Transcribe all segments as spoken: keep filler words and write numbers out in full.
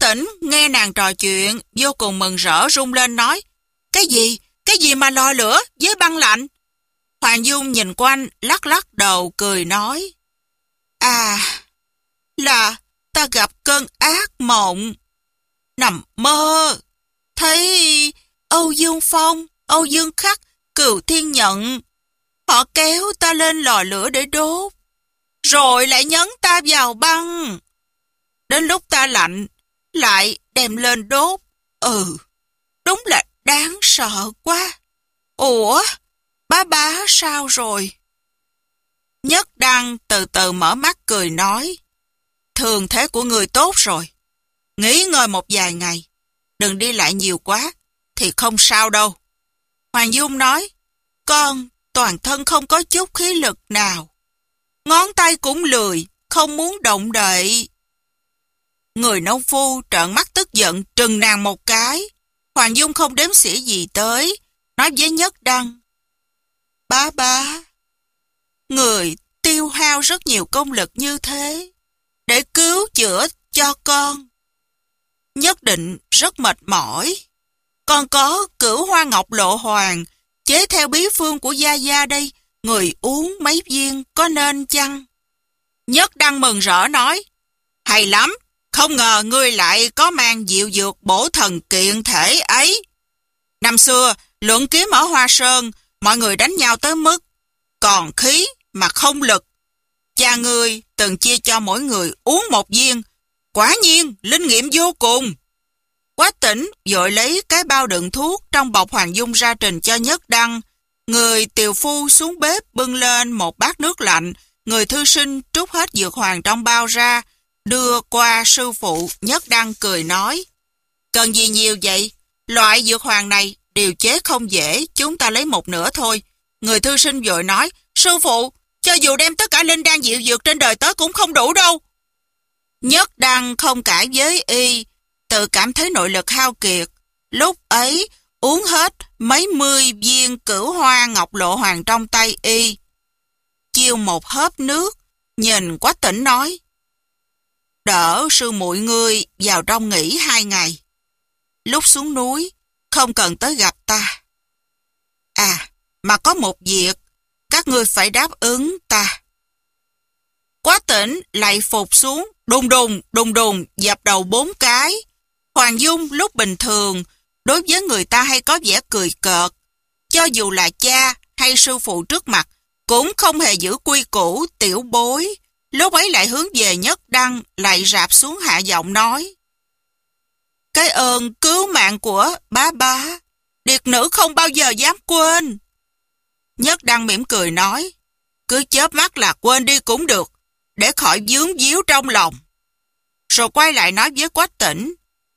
Tỉnh nghe nàng trò chuyện, vô cùng mừng rỡ rung lên nói, cái gì, cái gì mà lò lửa với băng lạnh? Hoàng Dung nhìn quanh, lắc lắc đầu cười nói, à, là ta gặp cơn ác mộng. Nằm mơ, thấy Âu Dương Phong, Âu Dương Khắc, Cừu Thiên Nhận, họ kéo ta lên lò lửa để đốt, rồi lại nhấn ta vào băng. Đến lúc ta lạnh, lại đem lên đốt. Ừ, đúng là đáng sợ quá. Ủa, bá bá sao rồi? Nhất Đăng từ từ mở mắt cười nói, thường thế của người tốt rồi. Nghỉ ngơi một vài ngày, đừng đi lại nhiều quá, thì không sao đâu. Hoàng Dung nói, con toàn thân không có chút khí lực nào. Ngón tay cũng lười, không muốn động đậy. Người nông phu trợn mắt tức giận trừng nàng một cái. Hoàng Dung không đếm xỉa gì tới, nói với Nhất Đăng, bá bá, người tiêu hao rất nhiều công lực như thế, để cứu chữa cho con. Nhất định rất mệt mỏi. Còn có Cửu Hoa Ngọc Lộ Hoàng, chế theo bí phương của Gia Gia đây, người uống mấy viên có nên chăng? Nhất Đăng mừng rỡ nói, hay lắm, không ngờ ngươi lại có mang diệu dược bổ thần kiện thể ấy. Năm xưa, luận kiếm ở Hoa Sơn, mọi người đánh nhau tới mức còn khí mà không lực. Cha ngươi từng chia cho mỗi người uống một viên, quả nhiên linh nghiệm vô cùng. Quách Tỉnh vội lấy cái bao đựng thuốc trong bọc Hoàng Dung ra trình cho Nhất Đăng. Người tiều phu xuống bếp bưng lên một bát nước lạnh, người thư sinh trút hết dược hoàng trong bao ra, đưa qua sư phụ. Nhất Đăng cười nói, cần gì nhiều vậy? Loại dược hoàng này điều chế không dễ, chúng ta lấy một nửa thôi. Người thư sinh vội nói, sư phụ, cho dù đem tất cả linh đan diệu dược trên đời tới cũng không đủ đâu. Nhất Đăng không cãi với y, tự cảm thấy nội lực hao kiệt. Lúc ấy uống hết mấy mươi viên Cửu Hoa Ngọc Lộ Hoàng trong tay y. Chiêu một hớp nước, nhìn Quách Tỉnh nói, đỡ sư muội ngươi vào trong nghỉ hai ngày. Lúc xuống núi, không cần tới gặp ta. À, mà có một việc, các ngươi phải đáp ứng ta. Quách Tỉnh lại phục xuống, đùng đùng, đùng đùng, dập đầu bốn cái. Hoàng Dung lúc bình thường, đối với người ta hay có vẻ cười cợt. Cho dù là cha hay sư phụ trước mặt, cũng không hề giữ quy củ tiểu bối. Lúc ấy lại hướng về Nhất Đăng, lại rạp xuống hạ giọng nói, cái ơn cứu mạng của bá bá, điệt nữ không bao giờ dám quên. Nhất Đăng mỉm cười nói, cứ chớp mắt là quên đi cũng được, để khỏi vướng víu trong lòng. Rồi quay lại nói với Quách Tỉnh,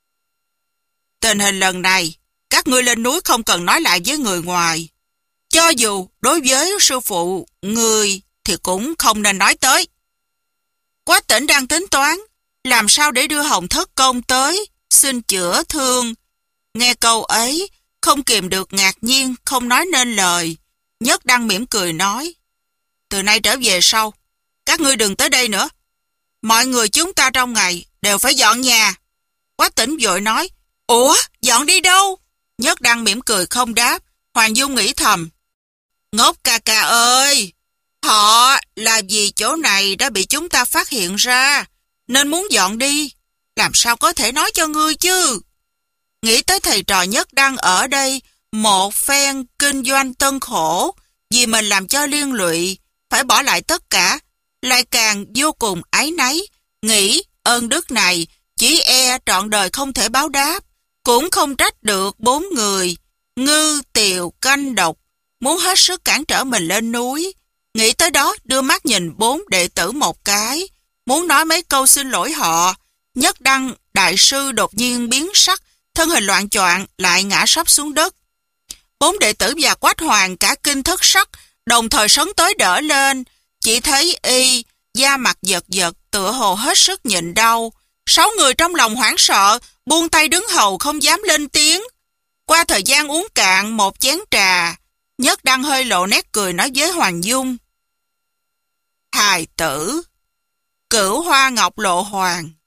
tình hình lần này, các ngươi lên núi không cần nói lại với người ngoài. Cho dù đối với sư phụ người thì cũng không nên nói tới. Quách Tỉnh đang tính toán làm sao để đưa Hồng Thất Công tới xin chữa thương. Nghe câu ấy, không kìm được ngạc nhiên, không nói nên lời. Nhất Đăng mỉm cười nói, từ nay trở về sau, các ngươi đừng tới đây nữa. Mọi người chúng ta trong ngày đều phải dọn nhà. Quách Tỉnh vội nói, ủa, dọn đi đâu? Nhất Đăng mỉm cười không đáp. Hoàng Dung nghĩ thầm, ngốc ca ca ơi, họ là vì chỗ này đã bị chúng ta phát hiện ra, nên muốn dọn đi. Làm sao có thể nói cho ngươi chứ? Nghĩ tới thầy trò Nhất Đăng ở đây, một phen kinh doanh tân khổ, vì mình làm cho liên lụy, phải bỏ lại tất cả, lại càng vô cùng áy náy, nghĩ ơn đức này chỉ e trọn đời không thể báo đáp. Cũng không trách được bốn người Ngư, Tiều, Canh, Độc muốn hết sức cản trở mình lên núi. Nghĩ tới đó, đưa mắt nhìn bốn đệ tử một cái, muốn nói mấy câu xin lỗi họ. Nhất Đăng đại sư đột nhiên biến sắc, thân hình loạng choạng lại ngã sấp xuống đất. Bốn đệ tử và Quách Hoàng cả kinh thất sắc, đồng thời sấn tới đỡ lên. Chỉ thấy y da mặt giật giật, tựa hồ hết sức nhịn đau. Sáu người trong lòng hoảng sợ, buông tay đứng hầu không dám lên tiếng. Qua thời gian uống cạn một chén trà, Nhất Đăng hơi lộ nét cười nói với Hoàng Dung, hài tử, Cửu Hoa Ngọc Lộ Hoàng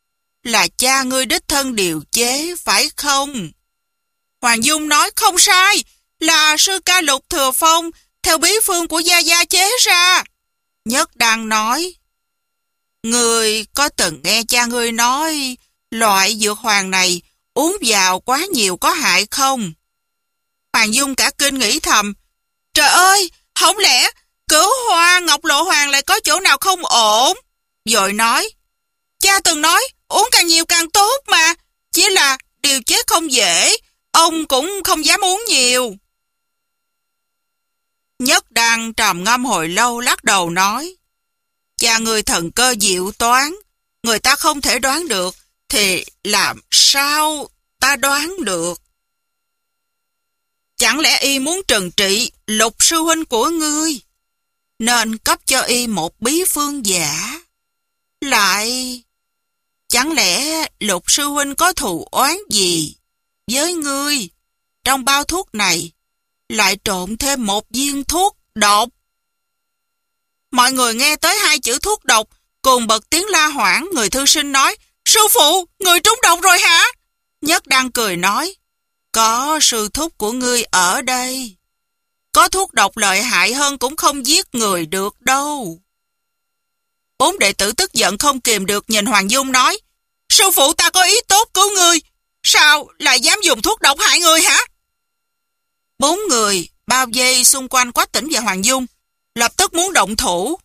là cha ngươi đích thân điều chế, phải không? Hoàng Dung nói không sai, là sư ca Lục Thừa Phong theo bí phương của Gia Gia chế ra. Nhất Đăng nói, ngươi có từng nghe cha ngươi nói loại dược hoàng này uống vào quá nhiều có hại không? Hoàng Dung cả kinh nghĩ thầm, trời ơi, không lẽ Cửu Hoa Ngọc Lộ Hoàng lại có chỗ nào không ổn? Rồi nói, cha từng nói uống càng nhiều càng tốt mà, chỉ là điều chế không dễ, ông cũng không dám uống nhiều. Nhất Đăng trầm ngâm hồi lâu lắc đầu nói, cha người thần cơ diệu toán, người ta không thể đoán được, thì làm sao ta đoán được? Chẳng lẽ y muốn trừng trị Lục sư huynh của ngươi, nên cấp cho y một bí phương giả? Lại, chẳng lẽ Lục sư huynh có thù oán gì với ngươi? Trong bao thuốc này lại trộn thêm một viên thuốc độc. Mọi người nghe tới hai chữ thuốc độc, cùng bật tiếng la hoảng. Người thư sinh nói, sư phụ, người trúng độc rồi hả? Nhất Đăng cười nói, có sư thúc của ngươi ở đây, có thuốc độc lợi hại hơn cũng không giết người được đâu. Bốn đệ tử tức giận không kìm được nhìn Hoàng Dung nói, sư phụ ta có ý tốt cứu ngươi, sao lại dám dùng thuốc độc hại người hả? Bốn người bao vây xung quanh Quách Tĩnh và Hoàng Dung, lập tức muốn động thủ.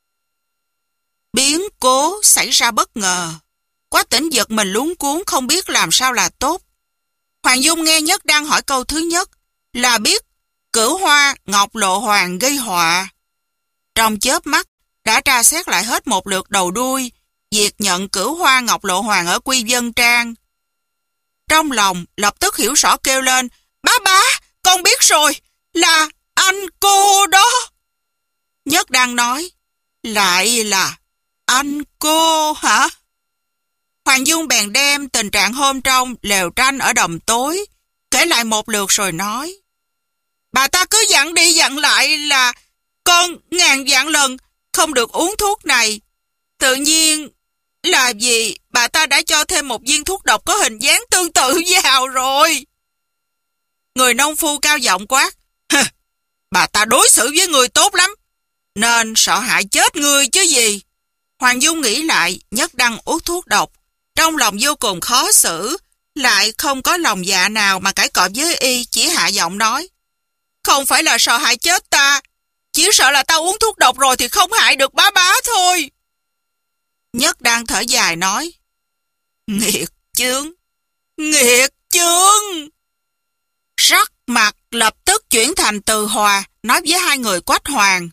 Biến cố xảy ra bất ngờ, Quách Tĩnh giật mình luống cuống không biết làm sao là tốt. Hoàng Dung nghe Nhất Đăng hỏi câu thứ nhất là biết Cửu Hoa Ngọc Lộ Hoàng gây họa. Trong chớp mắt đã tra xét lại hết một lượt đầu đuôi việc nhận Cửu Hoa Ngọc Lộ Hoàng ở Quy Vân Trang. Trong lòng lập tức hiểu rõ kêu lên, bá bá, con biết rồi, là anh cô đó. Nhất Đăng nói, lại là anh cô hả? Hoàng Dung bèn đem tình trạng hôm trong lều tranh ở Đầm Tối kể lại một lượt rồi nói, bà ta cứ dặn đi dặn lại là con ngàn vạn lần không được uống thuốc này. Tự nhiên là vì bà ta đã cho thêm một viên thuốc độc có hình dáng tương tự vào rồi. Người nông phu cao giọng quát, bà ta đối xử với người tốt lắm, nên sợ hại chết người chứ gì. Hoàng Dung nghĩ lại Nhất Đăng uống thuốc độc, trong lòng vô cùng khó xử, lại không có lòng dạ nào mà cãi cọ với y, chỉ hạ giọng nói, không phải là sợ hại chết ta, chỉ sợ là ta uống thuốc độc rồi thì không hại được bá bá thôi. Nhất Đăng thở dài nói, nghiệt chướng, nghiệt chướng. Sắc mặt lập tức chuyển thành từ hòa, nói với hai người Quách Hoàng,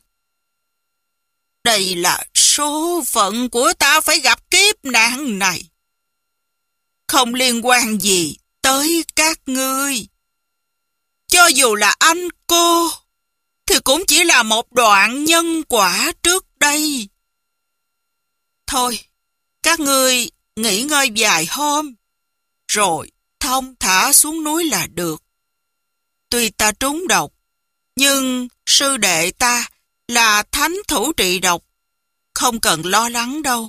đây là số phận của ta phải gặp kiếp nạn này, không liên quan gì tới các ngươi. Cho dù là anh cô, thì cũng chỉ là một đoạn nhân quả trước đây. Thôi, các ngươi nghỉ ngơi vài hôm, rồi thông thả xuống núi là được. Tuy ta trúng độc, nhưng sư đệ ta là thánh thủ trị độc, không cần lo lắng đâu.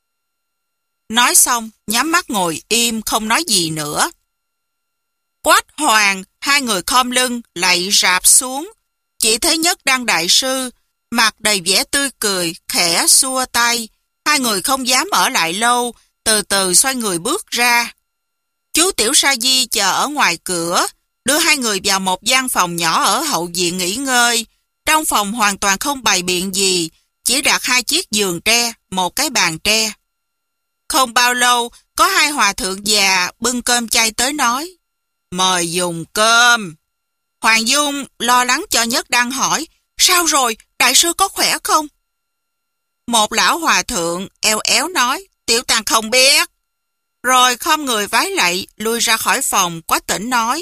Nói xong, nhắm mắt ngồi im không nói gì nữa. Quách Hoàng, hai người khom lưng, lạy rạp xuống. Chỉ thấy Nhất Đăng đại sư, mặt đầy vẻ tươi cười, khẽ xua tay. Hai người không dám ở lại lâu, từ từ xoay người bước ra. Chú Tiểu Sa Di chờ ở ngoài cửa, đưa hai người vào một gian phòng nhỏ ở hậu viện nghỉ ngơi. Trong phòng hoàn toàn không bày biện gì, chỉ đặt hai chiếc giường tre, một cái bàn tre. Không bao lâu, có hai hòa thượng già bưng cơm chay tới nói, mời dùng cơm. Hoàng Dung lo lắng cho Nhất Đăng hỏi, sao rồi, đại sư có khỏe không? Một lão hòa thượng eo éo nói, tiểu tàng không biết. Rồi khom người vái lạy, lui ra khỏi phòng. Quách Tĩnh nói,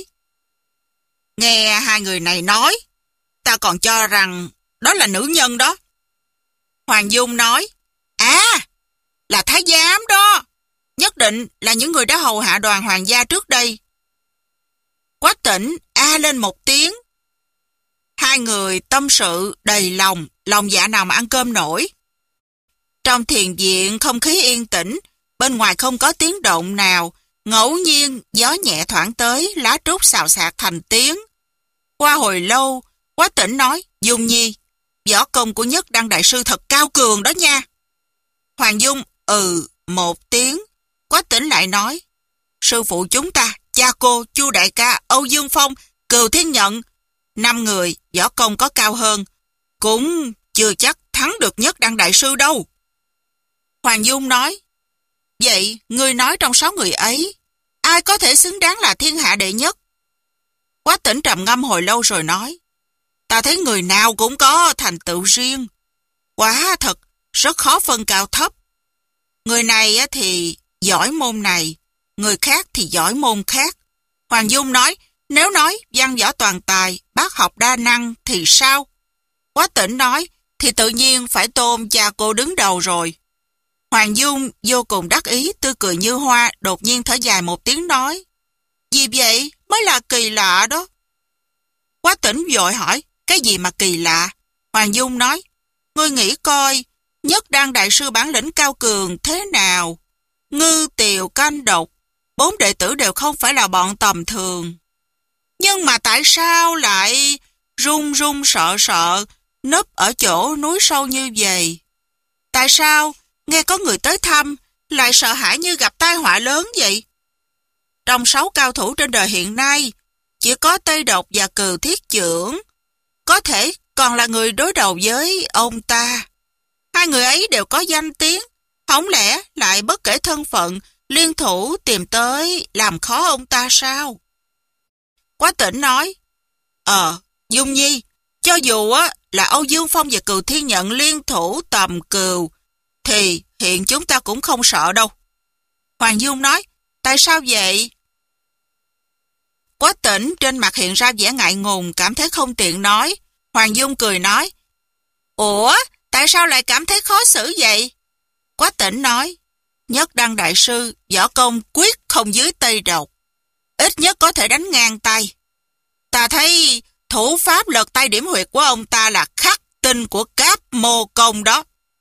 nghe hai người này nói, ta còn cho rằng đó là nữ nhân đó. Hoàng Dung nói, à, là thái giám đó, nhất định là những người đã hầu hạ đoàn hoàng gia trước đây. Quách Tĩnh a lên một tiếng. Hai người tâm sự đầy lòng, lòng dạ nào mà ăn cơm nổi. Trong thiền viện không khí yên tĩnh, Bên ngoài không có tiếng động nào, ngẫu nhiên gió nhẹ thoảng tới, lá trúc xào xạc thành tiếng. Qua hồi lâu, Quách Tĩnh nói, Dung Nhi, võ công của Nhất Đăng đại sư thật cao cường đó nha. Hoàng Dung ừ một tiếng. Quách Tĩnh lại nói, sư phụ chúng ta, cha cô, Chu đại ca, Âu Dương Phong, Cừu Thiên Nhận, năm người võ công có cao hơn, cũng chưa chắc thắng được Nhất Đăng đại sư đâu. Hoàng Dung nói, vậy ngươi nói trong sáu người ấy, ai có thể xứng đáng là thiên hạ đệ nhất? Quách Tĩnh trầm ngâm hồi lâu rồi nói, ta thấy người nào cũng có thành tựu riêng. Quá thật, rất khó phân cao thấp. Người này thì giỏi môn này, người khác thì giỏi môn khác. Hoàng Dung nói, nếu nói văn võ toàn tài, bác học đa năng thì sao? Quách Tĩnh nói, thì tự nhiên phải tôn cha cô đứng đầu rồi. Hoàng Dung vô cùng đắc ý, tươi cười như hoa, đột nhiên thở dài một tiếng nói, vì vậy mới là kỳ lạ đó. Quách Tĩnh vội hỏi, cái gì mà kỳ lạ? Hoàng Dung nói, ngươi nghĩ coi, Nhất Đăng đại sư bản lĩnh cao cường thế nào? Ngư Tiều Canh Độc, bốn đệ tử đều không phải là bọn tầm thường. Nhưng mà tại sao lại run run sợ sợ, núp ở chỗ núi sâu như vậy? Tại sao nghe có người tới thăm, lại sợ hãi như gặp tai họa lớn vậy? Trong sáu cao thủ trên đời hiện nay, chỉ có Tây Độc và Cừu Thiết Chưởng có thể còn là người đối đầu với ông ta. Hai người ấy đều có danh tiếng, không lẽ lại bất kể thân phận, liên thủ tìm tới làm khó ông ta sao? Quách Tĩnh nói, Ờ, Dung Nhi, cho dù á là Âu Dương Phong và Cừu Thiên Nhận liên thủ tầm Cừu, thì hiện chúng ta cũng không sợ đâu. Hoàng Dung nói, tại sao vậy? Quách Tĩnh trên mặt hiện ra vẻ ngại ngùng, cảm thấy không tiện nói. Hoàng Dung cười nói, ủa, tại sao lại cảm thấy khó xử vậy? Quách Tĩnh nói, Nhất Đăng đại sư võ công quyết không dưới Tây Độc, ít nhất có thể đánh ngang tay. Ta thấy thủ pháp lật tay điểm huyệt của ông ta là khắc tinh của Cáp Mô Công đó.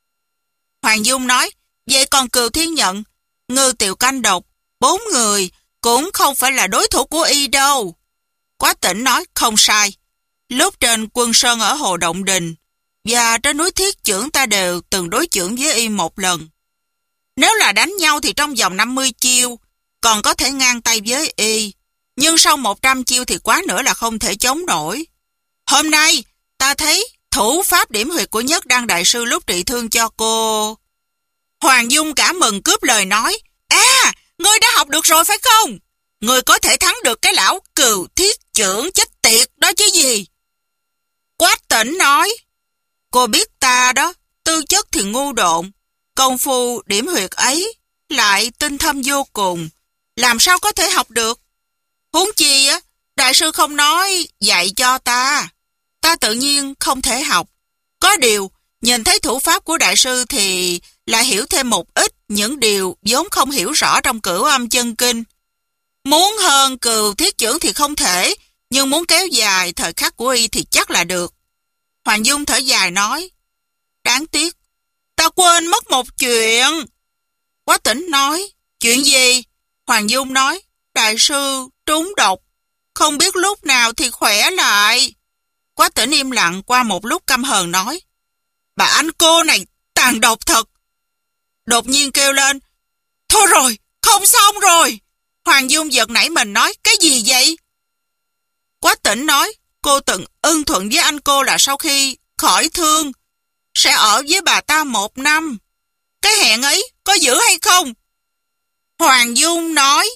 Hoàng Dung nói, vậy còn Cừu Thiên Nhận, Ngư Tiều Canh Độc, bốn người cũng không phải là đối thủ của y đâu. Quách Tĩnh nói, không sai. Lúc trên Quân Sơn ở Hồ Động Đình và trên núi Thiết Chưởng ta đều từng đối chưởng với y một lần. Nếu là đánh nhau thì trong vòng năm mươi chiêu còn có thể ngang tay với y, nhưng sau một trăm chiêu thì quá nữa là không thể chống nổi. Hôm nay ta thấy thủ pháp điểm huyệt của Nhất Đăng đại sư lúc trị thương cho cô. Hoàng Dung cả mừng cướp lời nói, à, ngươi đã học được rồi phải không? Ngươi có thể thắng được cái lão Cừu Thiết Chưởng chết tiệt đó chứ gì? Quách Tĩnh nói, cô biết ta đó, tư chất thì ngu độn, công phu điểm huyệt ấy lại tinh thâm vô cùng, làm sao có thể học được? Huống chi á, đại sư không nói dạy cho ta, ta tự nhiên không thể học. Có điều, nhìn thấy thủ pháp của đại sư thì lại hiểu thêm một ít những điều vốn không hiểu rõ trong Cửu Âm Chân Kinh. Muốn hơn Cừu Thiết Chưởng thì không thể, nhưng muốn kéo dài thời khắc của y thì chắc là được. Hoàng Dung thở dài nói, đáng tiếc, ta quên mất một chuyện. Quách Tĩnh nói, chuyện gì? Hoàng Dung nói, đại sư trúng độc, không biết lúc nào thì khỏe lại. Quách Tĩnh im lặng, qua một lúc căm hờn nói, bà anh cô này tàn độc thật. Đột nhiên kêu lên, thôi rồi, không xong rồi. Hoàng Dung giật nảy mình nói, cái gì vậy? Quách Tĩnh nói, cô từng ưng thuận với anh cô là sau khi khỏi thương sẽ ở với bà ta một năm. Cái hẹn ấy có giữ hay không? Hoàng Dung nói,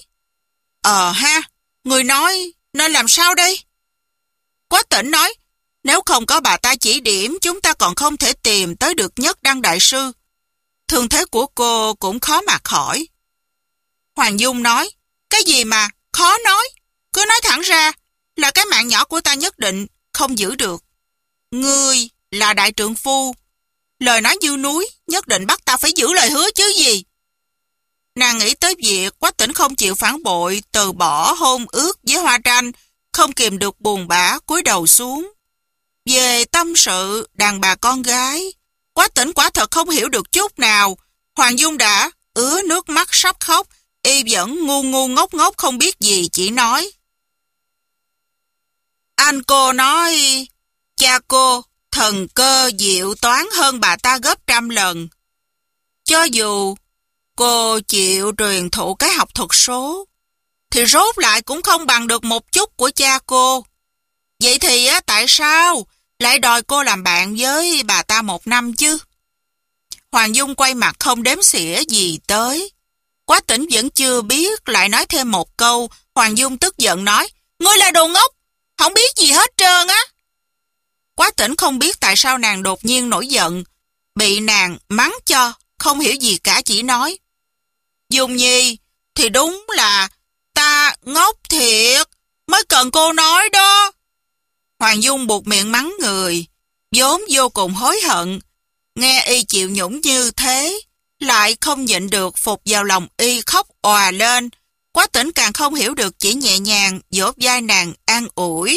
Ờ ha, người nói nên làm sao đây? Quách Tĩnh nói, nếu không có bà ta chỉ điểm, chúng ta còn không thể tìm tới được Nhất Đăng đại sư. Thương thế của cô cũng khó mà khỏi. Hoàng Dung nói, cái gì mà khó nói? Cứ nói thẳng ra là cái mạng nhỏ của ta nhất định không giữ được. Ngươi là đại trượng phu, lời nói như núi, nhất định bắt ta phải giữ lời hứa chứ gì. Nàng nghĩ tới việc Quách Tĩnh không chịu phản bội, từ bỏ hôn ước với Hoa Tranh, không kìm được buồn bã cúi đầu xuống. Về tâm sự đàn bà con gái, Quách Tĩnh quả thật không hiểu được chút nào. Hoàng Dung đã ứa nước mắt sắp khóc, y vẫn ngu ngu ngốc ngốc không biết gì, chỉ nói. Anh cô nói, cha cô thần cơ diệu toán hơn bà ta gấp trăm lần. Cho dù cô chịu truyền thụ cái học thuật số, thì rốt lại cũng không bằng được một chút của cha cô. Vậy thì á, tại sao lại đòi cô làm bạn với bà ta một năm chứ? Hoàng Dung quay mặt không đếm xỉa gì tới. Quách Tĩnh vẫn chưa biết, lại nói thêm một câu. Hoàng Dung tức giận nói, ngươi là đồ ngốc, không biết gì hết trơn á. Quách Tĩnh không biết tại sao nàng đột nhiên nổi giận, bị nàng mắng cho, không hiểu gì cả, chỉ nói. Dung Nhi, thì đúng là ta ngốc thiệt, mới cần cô nói đó. Hoàng Dung buộc miệng mắng người, vốn vô cùng hối hận. Nghe y chịu nhũng như thế, lại không nhịn được, phục vào lòng y khóc òa lên. Quách Tĩnh càng không hiểu được, chỉ nhẹ nhàng vỗ vai nàng an ủi.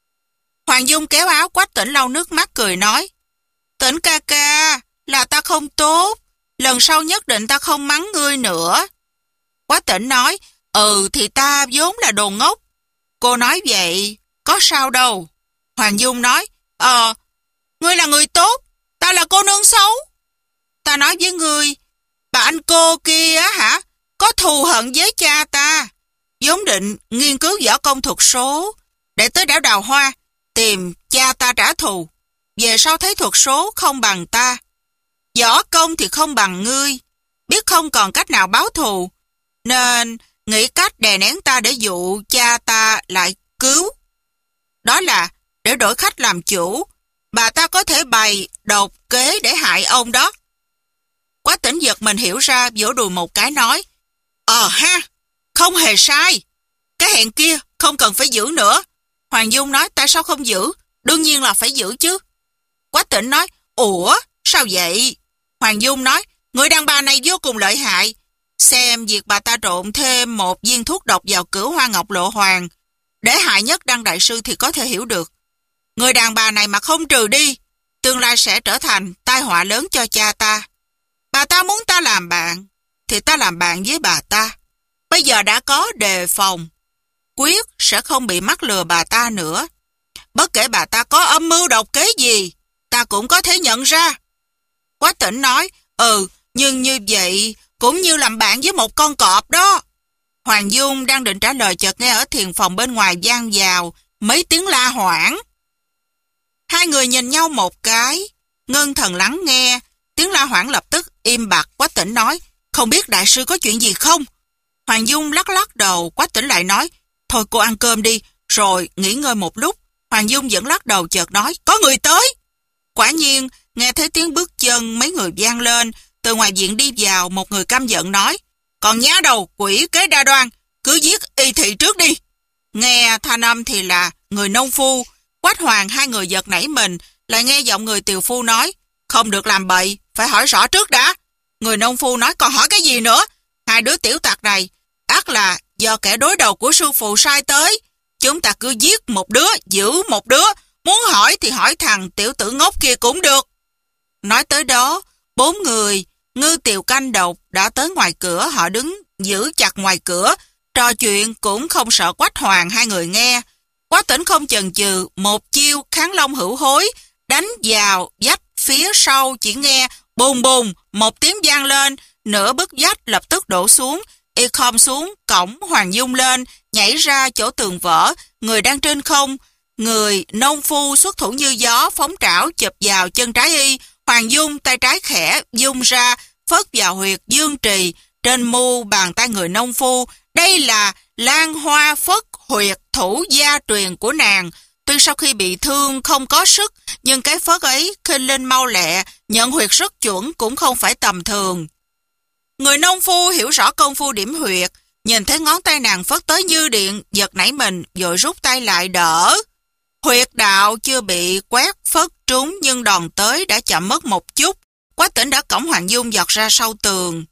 Hoàng Dung kéo áo Quách Tĩnh lau nước mắt cười nói, Tĩnh ca ca, là ta không tốt, lần sau nhất định ta không mắng ngươi nữa. Quách Tĩnh nói, ừ thì ta vốn là đồ ngốc. Cô nói vậy, có sao đâu. Hoàng Dung nói, ờ, ngươi là người tốt, ta là cô nương xấu. Ta nói với ngươi, bà anh cô kia á hả, có thù hận với cha ta, vốn định nghiên cứu võ công thuật số, để tới đảo Đào Hoa, tìm cha ta trả thù. Về sau thấy thuật số không bằng ta, võ công thì không bằng ngươi, biết không còn cách nào báo thù, nên nghĩ cách đè nén ta để dụ cha ta lại cứu. Đó là để đổi khách làm chủ, bà ta có thể bày độc kế để hại ông đó. Quách Tĩnh giật mình hiểu ra, vỗ đùi một cái nói, ờ ha, không hề sai, cái hẹn kia không cần phải giữ nữa. Hoàng Dung nói, tại sao không giữ? Đương nhiên là phải giữ chứ. Quách Tĩnh nói, ủa, sao vậy? Hoàng Dung nói, người đàn bà này vô cùng lợi hại, xem việc bà ta trộn thêm một viên thuốc độc vào Cửu Hoa Ngọc Lộ Hoàng để hại Nhất Đăng đại sư thì có thể hiểu được. Người đàn bà này mà không trừ đi, tương lai sẽ trở thành tai họa lớn cho cha ta. Bà ta muốn ta làm bạn, thì ta làm bạn với bà ta. Bây giờ đã có đề phòng, quyết sẽ không bị mắc lừa bà ta nữa. Bất kể bà ta có âm mưu độc kế gì, ta cũng có thể nhận ra. Quách Tĩnh nói, ừ, nhưng như vậy cũng như làm bạn với một con cọp đó. Hoàng Dung đang định trả lời, chợt nghe ở thiền phòng bên ngoài vang vào mấy tiếng la hoảng. Hai người nhìn nhau một cái, ngưng thần lắng nghe. Tiếng la hoảng lập tức im bặt. Quách Tĩnh nói, không biết đại sư có chuyện gì không? Hoàng Dung lắc lắc đầu. Quách Tĩnh lại nói, thôi cô ăn cơm đi, rồi nghỉ ngơi một lúc. Hoàng Dung vẫn lắc đầu, chợt nói, có người tới. Quả nhiên, nghe thấy tiếng bước chân mấy người vang lên. Từ ngoài viện đi vào, một người căm giận nói, còn nhá đầu quỷ kế đa đoan, cứ giết y thị trước đi. Nghe thanh âm thì là người nông phu. Quách Hoàng hai người giật nảy mình, lại nghe giọng người tiều phu nói, không được làm bậy, phải hỏi rõ trước đã. Người nông phu nói, còn hỏi cái gì nữa? Hai đứa tiểu tặc này, ắt là do kẻ đối đầu của sư phụ sai tới. Chúng ta cứ giết một đứa, giữ một đứa, muốn hỏi thì hỏi thằng tiểu tử ngốc kia cũng được. Nói tới đó, bốn người ngư tiều canh độc đã tới ngoài cửa, họ đứng giữ chặt ngoài cửa, trò chuyện cũng không sợ Quách Hoàng hai người nghe. Quách Tĩnh không chần chừ, một chiêu kháng long hữu hối, đánh vào vách phía sau, chỉ nghe bùng bùng một tiếng vang lên, nửa bức vách lập tức đổ xuống, y khom xuống cổng Hoàng Dung lên, nhảy ra chỗ tường vỡ, người đang trên không. Người nông phu xuất thủ như gió, phóng trảo chụp vào chân trái y. Hoàng Dung tay trái khẽ dung ra, phất vào huyệt dương trì trên mu bàn tay người nông phu. Đây là Lan Hoa Phất huyệt thủ gia truyền của nàng. Tuy sau khi bị thương không có sức, nhưng cái phất ấy khinh lên mau lẹ, nhận huyệt rất chuẩn, cũng không phải tầm thường. Người nông phu hiểu rõ công phu điểm huyệt, nhìn thấy ngón tay nàng phất tới như điện, giật nảy mình, vội rút tay lại đỡ. Huyệt đạo chưa bị quét phất trúng, nhưng đòn tới đã chậm mất một chút. Quách Tĩnh đã cõng Hoàng Dung giọt ra sau tường.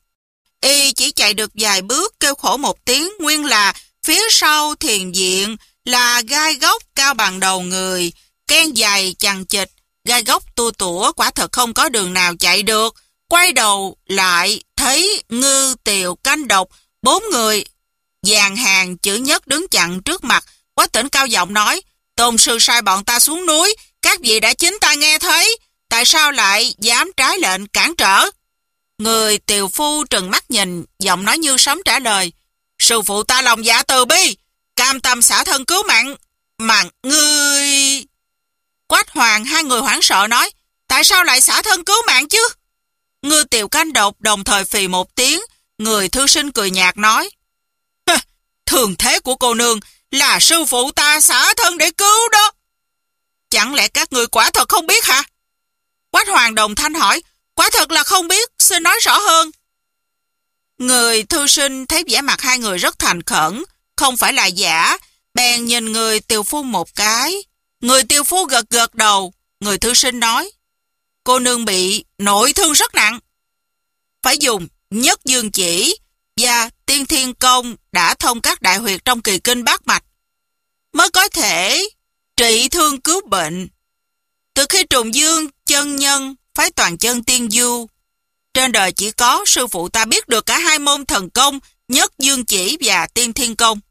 Y chỉ chạy được vài bước, kêu khổ một tiếng, nguyên là phía sau thiền viện là gai góc cao bằng đầu người, ken dài chằng chịt, gai góc tua tủa, quả thật không có đường nào chạy được. Quay đầu lại thấy Ngư, Tiều, Canh Độc, bốn người dàn hàng chữ nhất đứng chặn trước mặt. Quách Tĩnh cao giọng nói, tôn sư sai bọn ta xuống núi, các vị đã chính ta nghe thấy, tại sao lại dám trái lệnh cản trở? Người tiều phu trừng mắt nhìn, giọng nói như sấm trả lời, sư phụ ta lòng dạ từ bi, cam tâm xả thân cứu mạng, mà ngươi... Quách Hoàng hai người hoảng sợ nói, tại sao lại xả thân cứu mạng chứ? Ngư, Tiều, Canh Độc đồng thời phì một tiếng. Người thư sinh cười nhạt nói, thường thế của cô nương là sư phụ ta xả thân để cứu đó. Chẳng lẽ các người quả thật không biết hả? Quách Hoàng đồng thanh hỏi, quả thật là không biết, xin nói rõ hơn. Người thư sinh thấy vẻ mặt hai người rất thành khẩn, không phải là giả, bèn nhìn người tiều phu một cái. Người tiều phu gật gật đầu. Người thư sinh nói, cô nương bị nội thương rất nặng, phải dùng nhất dương chỉ và tiên thiên công đã thông các đại huyệt trong kỳ kinh bát mạch mới có thể trị thương cứu bệnh. Từ khi trùng dương chân nhân phái toàn chân tiên du, trên đời chỉ có sư phụ ta biết được cả hai môn thần công nhất dương chỉ và tiên thiên công.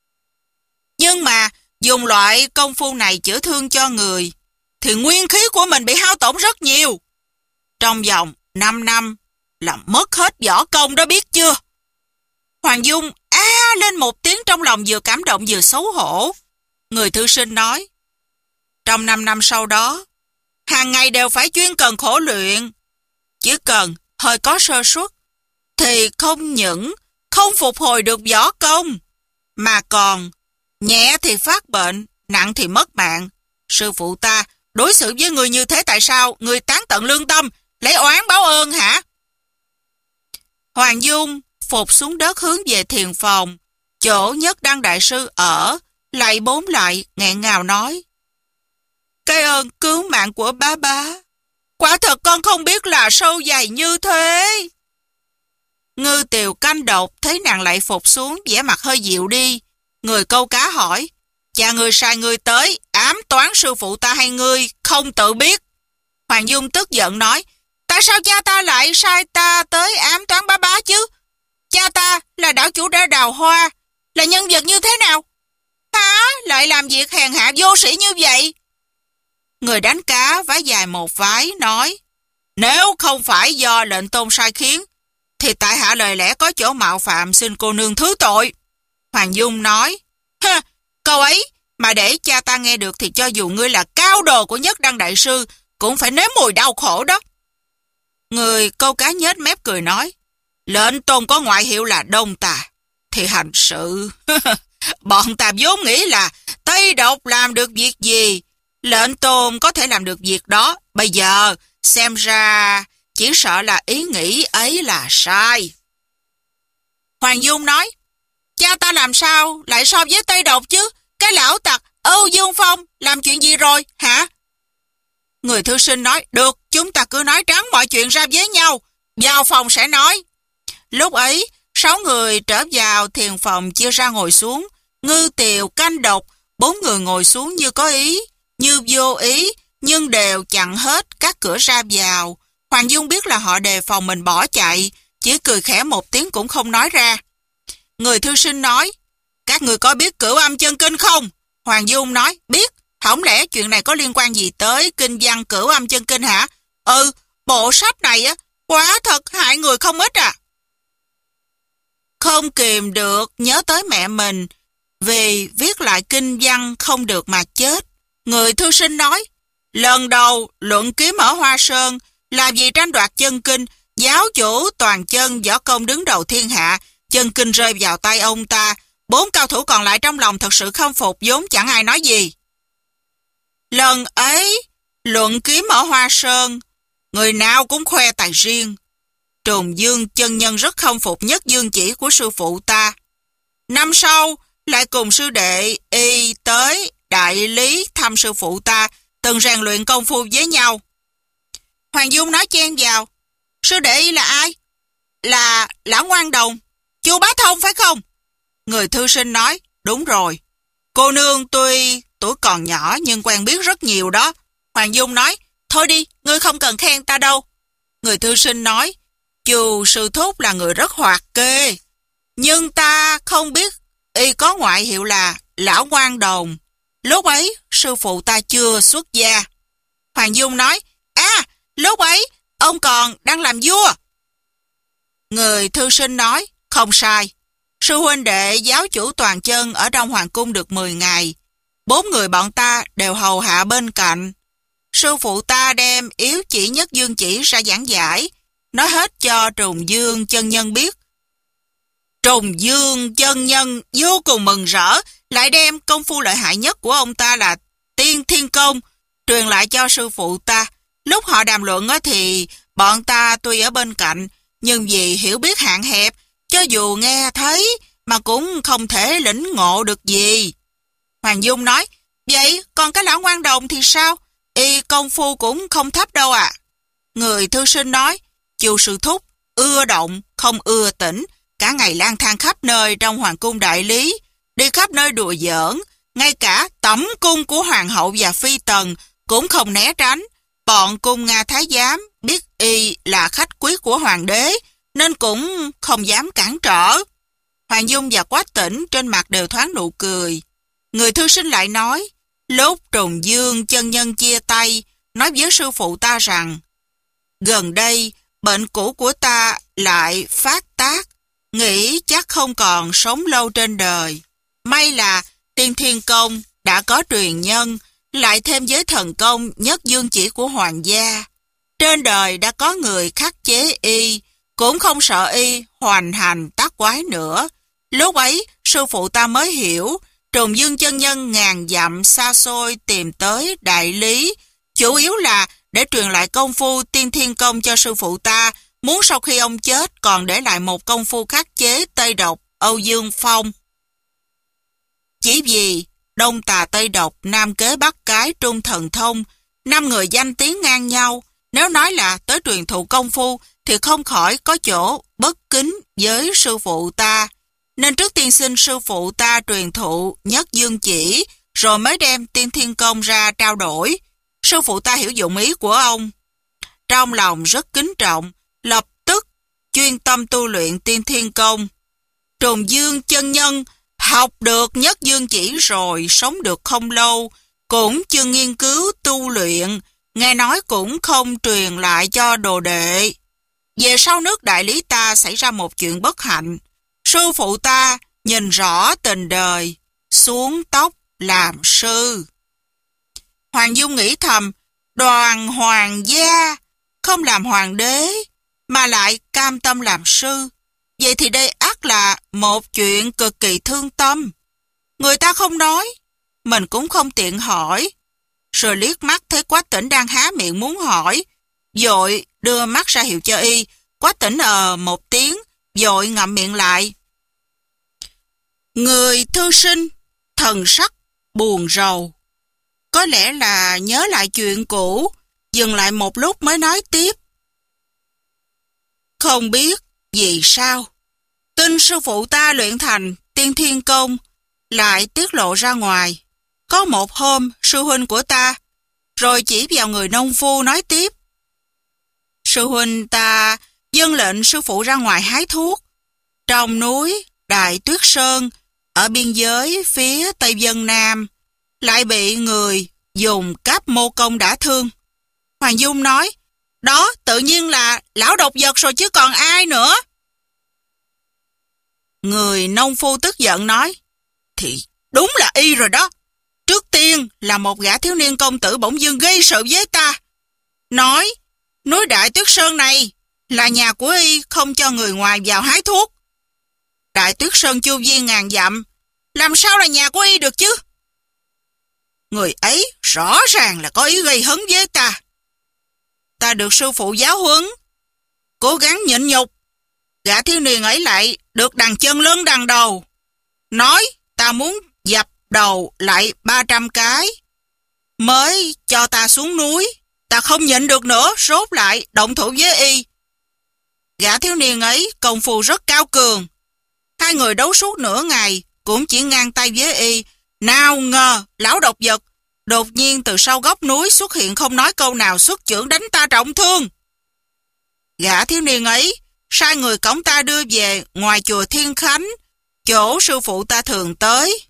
Nhưng mà dùng loại công phu này chữa thương cho người thì nguyên khí của mình bị hao tổn rất nhiều. Trong vòng năm năm là mất hết võ công đó, biết chưa? Hoàng Dung á à, lên một tiếng, trong lòng vừa cảm động vừa xấu hổ. Người thư sinh nói, trong năm năm sau đó, hàng ngày đều phải chuyên cần khổ luyện. Chỉ cần hơi có sơ suất thì không những không phục hồi được võ công, mà còn nhẹ thì phát bệnh, nặng thì mất mạng. Sư phụ ta đối xử với người như thế, tại sao người tán tận lương tâm, lấy oán báo ơn hả? Hoàng Dung phục xuống đất hướng về thiền phòng, chỗ Nhất Đăng đại sư ở, lạy bốn lại, nghẹn ngào nói, cái ơn cứu mạng của bá bá, quả thật con không biết là sâu dày như thế. Ngư, Tiều, Canh Độc thấy nàng lại phục xuống, vẻ mặt hơi dịu đi. Người câu cá hỏi, cha người sai người tới ám toán sư phụ ta hay ngươi không tự biết? Hoàng Dung tức giận nói, tại sao cha ta lại sai ta tới ám toán bá bá chứ? Cha ta là đảo chủ Đa Đào Hoa, là nhân vật như thế nào? Hả? Lại làm việc hèn hạ vô sĩ như vậy? Người đánh cá vái dài một vái nói, nếu không phải do lệnh tôn sai khiến, thì tại hạ lời lẽ có chỗ mạo phạm, xin cô nương thứ tội. Hoàng Dung nói, ha, câu ấy mà để cha ta nghe được thì cho dù ngươi là cao đồ của Nhất Đăng đại sư cũng phải nếm mùi đau khổ đó. Người câu cá nhếch mép cười nói, lệnh tôn có ngoại hiệu là Đông Tà, thì hành sự bọn ta vốn nghĩ là Tây Độc làm được việc gì, lệnh tôn có thể làm việc việc đó. Bây giờ xem ra chỉ sợ là ý nghĩ ấy là sai. Hoàng Dung nói, cha ta làm sao lại so với Tây Độc chứ? Cái lão tặc Âu Dương Phong làm chuyện gì rồi hả? Người thư sinh nói, được, chúng ta cứ nói trắng mọi chuyện ra với nhau, vào phòng sẽ nói. Lúc ấy, sáu người trở vào thiền phòng chia ra ngồi xuống. Ngư, Tiều, Canh Độc, bốn người ngồi xuống như có ý, như vô ý, nhưng đều chặn hết các cửa ra vào. Hoàng Dung biết là họ đề phòng mình bỏ chạy, chỉ cười khẽ một tiếng cũng không nói ra. Người thư sinh nói, các người có biết Cửu Âm Chân Kinh không? Hoàng Dung nói, biết. Không lẽ chuyện này có liên quan gì tới kinh văn Cửu Âm Chân Kinh hả? Ừ, bộ sách này á, quả thật hại người không ít à. Không kìm được nhớ tới mẹ mình, vì viết lại kinh văn không được mà chết. Người thư sinh nói, lần đầu luận kiếm ở Hoa Sơn là vì tranh đoạt chân kinh, giáo chủ toàn chân võ công đứng đầu thiên hạ, chân kinh rơi vào tay ông ta, bốn cao thủ còn lại trong lòng thật sự khâm phục, vốn chẳng ai nói gì. Lần ấy, luận kiếm ở Hoa Sơn, người nào cũng khoe tài riêng. Trùng Dương chân nhân rất khâm phục nhất dương chỉ của sư phụ ta. Năm sau, lại cùng sư đệ y tới đại lý thăm sư phụ ta, từng rèn luyện công phu với nhau. Hoàng Dung nói chen vào, sư đệ y là ai? Là Lão Ngoan Đồng, Chu Bá Thông phải không? Người thư sinh nói, đúng rồi. Cô nương tuy tuổi còn nhỏ nhưng quen biết rất nhiều đó. Hoàng Dung nói, thôi đi, ngươi không cần khen ta đâu. Người thư sinh nói, Chu Sư Thúc là người rất hoạt kê, nhưng ta không biết y có ngoại hiệu là Lão Quan Đồng. Lúc ấy, sư phụ ta chưa xuất gia. Hoàng Dung nói, à, lúc ấy, ông còn đang làm vua. Người thư sinh nói, không sai. Sư huynh đệ giáo chủ toàn chân ở trong hoàng cung được mười ngày. Bốn người bọn ta đều hầu hạ bên cạnh. Sư phụ ta đem yếu chỉ nhất dương chỉ ra giảng giải, nói hết cho Trùng Dương chân nhân biết. Trùng Dương chân nhân vô cùng mừng rỡ, lại đem công phu lợi hại nhất của ông ta là Tiên Thiên Công truyền lại cho sư phụ ta. Lúc họ đàm luận thì bọn ta tuy ở bên cạnh, nhưng vì hiểu biết hạn hẹp, cho dù nghe thấy mà cũng không thể lĩnh ngộ được gì. Hoàng Dung nói, vậy còn cái Lão Quan Đồng thì sao? Y công phu cũng không thấp đâu à. Người thư sinh nói, Chu Sư Thúc ưa động, không ưa tĩnh, cả ngày lang thang khắp nơi trong hoàng cung đại lý, đi khắp nơi đùa giỡn, ngay cả tẩm cung của hoàng hậu và phi tần cũng không né tránh. Bọn cung Nga thái giám biết y là khách quý của hoàng đế, nên cũng không dám cản trở. Hoàng Dung và Quách Tĩnh trên mặt đều thoáng nụ cười. Người thư sinh lại nói, lúc Trùng Dương chân nhân chia tay, nói với sư phụ ta rằng, gần đây bệnh cũ của ta lại phát tác, nghĩ chắc không còn sống lâu trên đời. May là Tiên Thiên Công đã có truyền nhân, lại thêm với thần công nhất dương chỉ của hoàng gia. Trên đời đã có người khắc chế y, cũng không sợ y hoành hành tác quái nữa. Lúc ấy, sư phụ ta mới hiểu, Trùng Dương chân nhân ngàn dặm xa xôi tìm tới đại lý, chủ yếu là để truyền lại công phu Tiên Thiên Công cho sư phụ ta, muốn sau khi ông chết còn để lại một công phu khắc chế Tây Độc Âu Dương Phong. Chỉ vì Đông Tà Tây Độc, Nam Kế Bắc Cái, Trung Thần Thông, năm người danh tiếng ngang nhau, nếu nói là tới truyền thụ công phu thì không khỏi có chỗ bất kính với sư phụ ta, nên trước tiên xin sư phụ ta truyền thụ nhất dương chỉ, rồi mới đem Tiên Thiên Công ra trao đổi. Sư phụ ta hiểu dụng ý của ông, trong lòng rất kính trọng, lập tức chuyên tâm tu luyện Tiên Thiên Công. Trùng Dương chân nhân học được nhất dương chỉ rồi sống được không lâu, cũng chưa nghiên cứu tu luyện, nghe nói cũng không truyền lại cho đồ đệ. Về sau nước đại lý ta xảy ra một chuyện bất hạnh, sư phụ ta nhìn rõ tình đời, xuống tóc làm sư. Hoàng Dung nghĩ thầm, Đoàn hoàng gia không làm hoàng đế mà lại cam tâm làm sư, vậy thì đây ắt là một chuyện cực kỳ thương tâm. Người ta không nói, mình cũng không tiện hỏi. Rồi liếc mắt thấy Quách Tĩnh đang há miệng muốn hỏi, vội đưa mắt ra hiệu cho y. Quách Tĩnh ờ một tiếng, vội ngậm miệng lại. Người thư sinh thần sắc buồn rầu, có lẽ là nhớ lại chuyện cũ, dừng lại một lúc mới nói tiếp. Không biết vì sao tin sư phụ ta luyện thành Tiên Thiên Công lại tiết lộ ra ngoài. Có một hôm sư huynh của ta rồi chỉ vào người nông phu nói tiếp. Sư huynh ta dâng lệnh sư phụ ra ngoài hái thuốc trong núi Đại Tuyết Sơn ở biên giới phía Tây Vân Nam, lại bị người dùng cáp mô công đả thương. Hoàng Dung nói, đó tự nhiên là lão độc vật rồi chứ còn ai nữa. Người nông phu tức giận nói, thì đúng là y rồi đó. Trước tiên là một gã thiếu niên công tử bỗng dưng gây sự với ta, nói núi Đại Tuyết Sơn này là nhà của y, không cho người ngoài vào hái thuốc. Đại Tuyết Sơn chu vi ngàn dặm, làm sao là nhà của y được chứ? Người ấy rõ ràng là có ý gây hấn với ta. Ta được sư phụ giáo huấn, cố gắng nhịn nhục. Gã thiếu niên ấy lại được đằng chân lớn đằng đầu, nói ta muốn dập đầu lại ba trăm cái, mới cho ta xuống núi. Ta không nhịn được nữa, rốt lại động thủ với y. Gã thiếu niên ấy công phu rất cao cường, hai người đấu suốt nửa ngày cũng chỉ ngang tay với y. Nào ngờ lão độc vật đột nhiên từ sau góc núi xuất hiện, không nói câu nào xuất chưởng đánh ta trọng thương. Gã thiếu niên ấy sai người cõng ta đưa về ngoài chùa Thiên Khánh, chỗ sư phụ ta thường tới.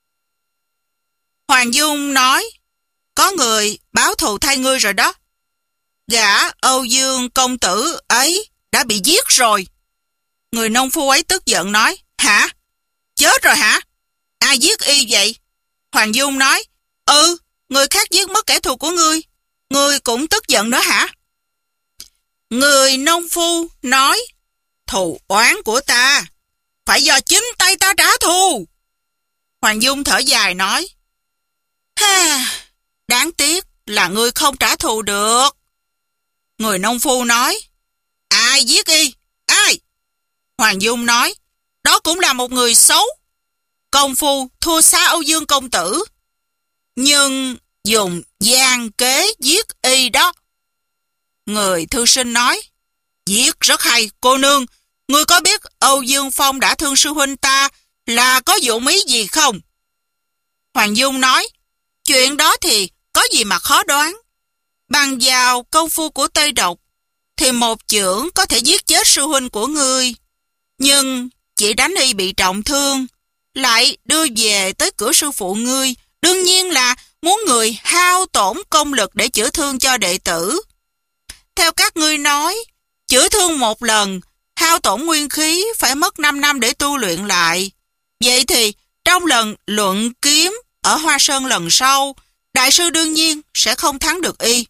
Hoàng Dung nói, có người báo thù thay ngươi rồi đó. Gã Âu Dương công tử ấy đã bị giết rồi. Người nông phu ấy tức giận nói, hả? Chết rồi hả? Ai giết y vậy? Hoàng Dung nói, ừ, người khác giết mất kẻ thù của ngươi. Ngươi cũng tức giận đó hả? Người nông phu nói, thù oán của ta phải do chính tay ta trả thù. Hoàng Dung thở dài nói, ha, đáng tiếc là ngươi không trả thù được. Người nông phu nói, ai giết y? Ai? Hoàng Dung nói, đó cũng là một người xấu. Công phu thua xa Âu Dương công tử, nhưng dùng gian kế giết y đó. Người thư sinh nói, giết rất hay, cô nương. Ngươi có biết Âu Dương Phong đã thương sư huynh ta là có dụng ý gì không? Hoàng Dung nói, chuyện đó thì có gì mà khó đoán. Bằng vào công phu của Tây Độc thì một chưởng có thể giết chết sư huynh của ngươi. Nhưng chỉ đánh y bị trọng thương, lại đưa về tới cửa sư phụ ngươi, đương nhiên là muốn người hao tổn công lực để chữa thương cho đệ tử. Theo các ngươi nói, chữa thương một lần, hao tổn nguyên khí phải mất năm năm để tu luyện lại. Vậy thì trong lần luận kiếm ở Hoa Sơn lần sau, đại sư đương nhiên sẽ không thắng được y.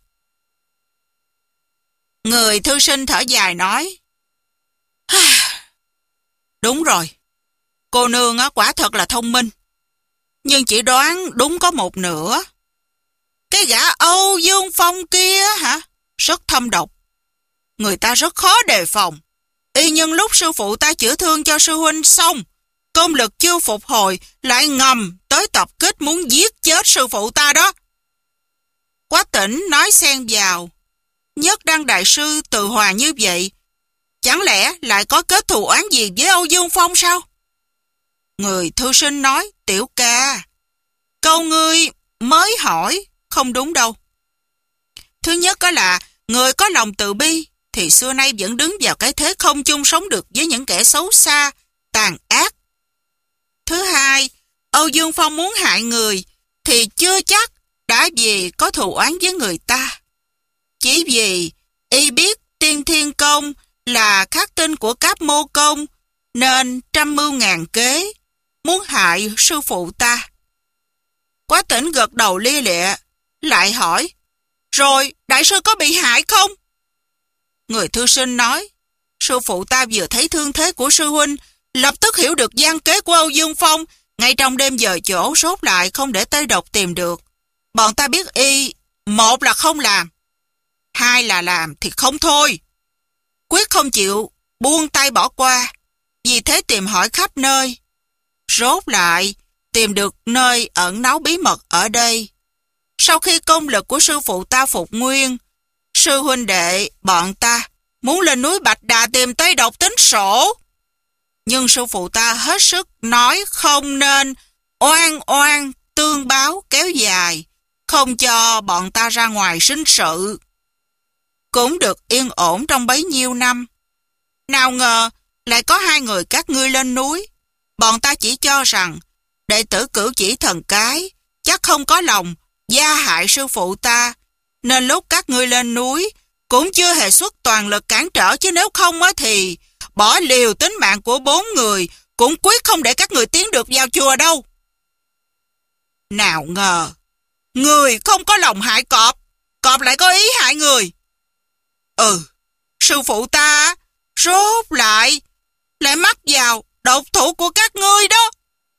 Người thư sinh thở dài nói, đúng rồi, cô nương á, quả thật là thông minh, nhưng chỉ đoán đúng có một nửa. Cái gã Âu Dương Phong kia hả? Rất thâm độc. Người ta rất khó đề phòng. Y nhân lúc sư phụ ta chữa thương cho sư huynh xong, công lực chưa phục hồi, lại ngầm tới tập kích muốn giết chết sư phụ ta đó. Quách Tỉnh nói xen vào, Nhất Đăng đại sư từ hòa như vậy, chẳng lẽ lại có kết thù oán gì với Âu Dương Phong sao? Người thư sinh nói, tiểu ca, câu ngươi mới hỏi không đúng đâu. Thứ nhất đó là người có lòng từ bi thì xưa nay vẫn đứng vào cái thế không chung sống được với những kẻ xấu xa, tàn ác. Thứ hai, Âu Dương Phong muốn hại người thì chưa chắc đã vì có thù oán với người ta. Chỉ vì y biết Tiên Thiên Công là khắc tinh của Cáp Mô Công nên trăm mưu ngàn kế muốn hại sư phụ ta. Quách Tỉnh gật đầu lia lịa, lại hỏi, rồi đại sư có bị hại không? Người thư sinh nói, sư phụ ta vừa thấy thương thế của sư huynh, lập tức hiểu được gian kế của Âu Dương Phong, ngay trong đêm giờ chỗ sốt lại không để Tây Độc tìm được. Bọn ta biết y, một là không làm, hai là làm thì không thôi. Quyết không chịu buông tay bỏ qua, vì thế tìm hỏi khắp nơi. Rốt lại tìm được nơi ẩn náu bí mật ở đây. Sau khi công lực của sư phụ ta phục nguyên, sư huynh đệ bọn ta muốn lên núi Bạch Đà tìm Tây Độc tính sổ. Nhưng sư phụ ta hết sức nói không nên oan oan tương báo kéo dài, không cho bọn ta ra ngoài sinh sự. Cũng được yên ổn trong bấy nhiêu năm. Nào ngờ lại có hai người các ngươi lên núi. Bọn ta chỉ cho rằng đệ tử Cửu Chỉ Thần Cái chắc không có lòng gia hại sư phụ ta, nên lúc các ngươi lên núi cũng chưa hề xuất toàn lực cản trở, chứ nếu không á thì bỏ liều tính mạng của bốn người cũng quyết không để các người tiến được vào chùa đâu. Nào ngờ người không có lòng hại cọp, cọp lại có ý hại người. Ừ, sư phụ ta rốt lại lại mắc vào độc thủ của các ngươi đó.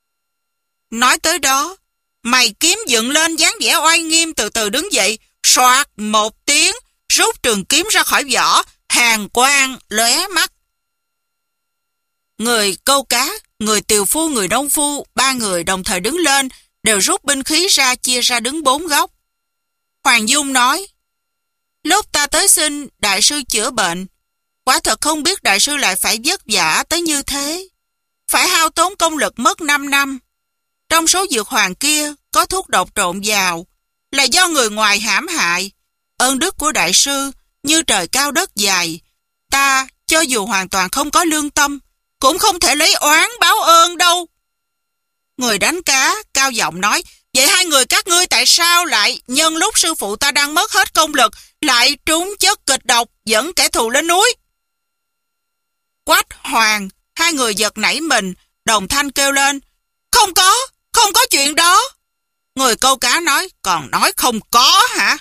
Nói tới đó, mày kiếm dựng lên dáng vẻ oai nghiêm, từ từ đứng dậy, soạt một tiếng, rút trường kiếm ra khỏi vỏ, hàn quang lóe mắt. Người câu cá, người tiều phu, người nông phu, ba người đồng thời đứng lên, đều rút binh khí ra, chia ra đứng bốn góc. Hoàng Dung nói, lúc ta tới xin đại sư chữa bệnh, quả thật không biết đại sư lại phải vất vả tới như thế, phải hao tốn công lực mất năm năm. Trong số dược hoàng kia có thuốc độc trộn vào, là do người ngoài hãm hại. Ơn đức của đại sư như trời cao đất dài, ta cho dù hoàn toàn không có lương tâm, cũng không thể lấy oán báo ơn đâu. Người đánh cá cao giọng nói, vậy hai người các ngươi tại sao lại nhân lúc sư phụ ta đang mất hết công lực, lại trúng chất kịch độc dẫn kẻ thù lên núi? Quách Hoàng, hai người giật nảy mình, đồng thanh kêu lên, không có, không có chuyện đó. Người câu cá nói, còn nói không có hả?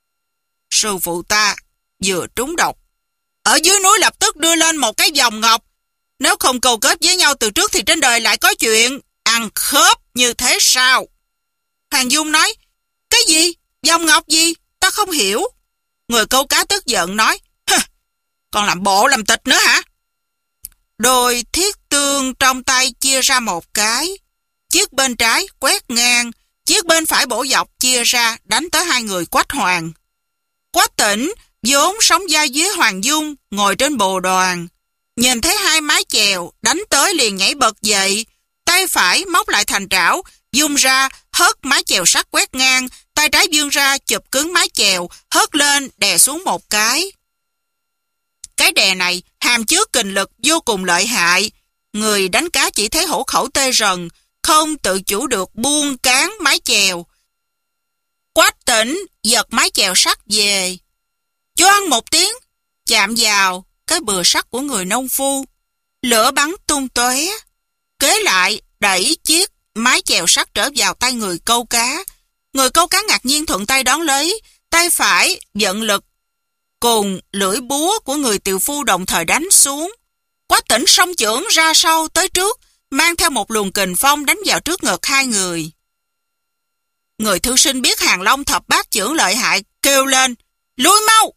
Sư phụ ta vừa trúng độc. Ở dưới núi lập tức đưa lên một cái vòng ngọc. Nếu không câu kết với nhau từ trước thì trên đời lại có chuyện ăn khớp như thế sao? Hoàng Dung nói, cái gì? Vòng ngọc gì? Ta không hiểu. Người câu cá tức giận nói, còn làm bộ làm tịch nữa hả? Đôi thiết tương trong tay chia ra một cái. Chiếc bên trái quét ngang, chiếc bên phải bổ dọc chia ra đánh tới hai người Quách Hoàng. Quách Tỉnh vốn sống vai dưới Hoàng Dung, ngồi trên bồ đoàn. Nhìn thấy hai mái chèo đánh tới liền nhảy bật dậy, tay phải móc lại thành trảo, dung ra hất mái chèo sắt quét ngang, tay trái vươn ra chụp cứng mái chèo, hất lên đè xuống một cái. Cái đè này hàm chứa kình lực vô cùng lợi hại. Người đánh cá chỉ thấy hổ khẩu tê rần, không tự chủ được buông cán mái chèo. Quách Tỉnh giật mái chèo sắt về. Choang một tiếng, chạm vào cái bừa sắt của người nông phu. Lửa bắn tung tóe. Kế lại đẩy chiếc mái chèo sắt trở vào tay người câu cá. Người câu cá ngạc nhiên thuận tay đón lấy, tay phải vận lực cùng lưỡi búa của người tiều phu đồng thời đánh xuống. Quách Tỉnh song chưởng ra sau tới trước, mang theo một luồng kình phong đánh vào trước ngực hai người. Người thư sinh biết Hàng Long thập bát chưởng lợi hại, kêu lên, lui mau!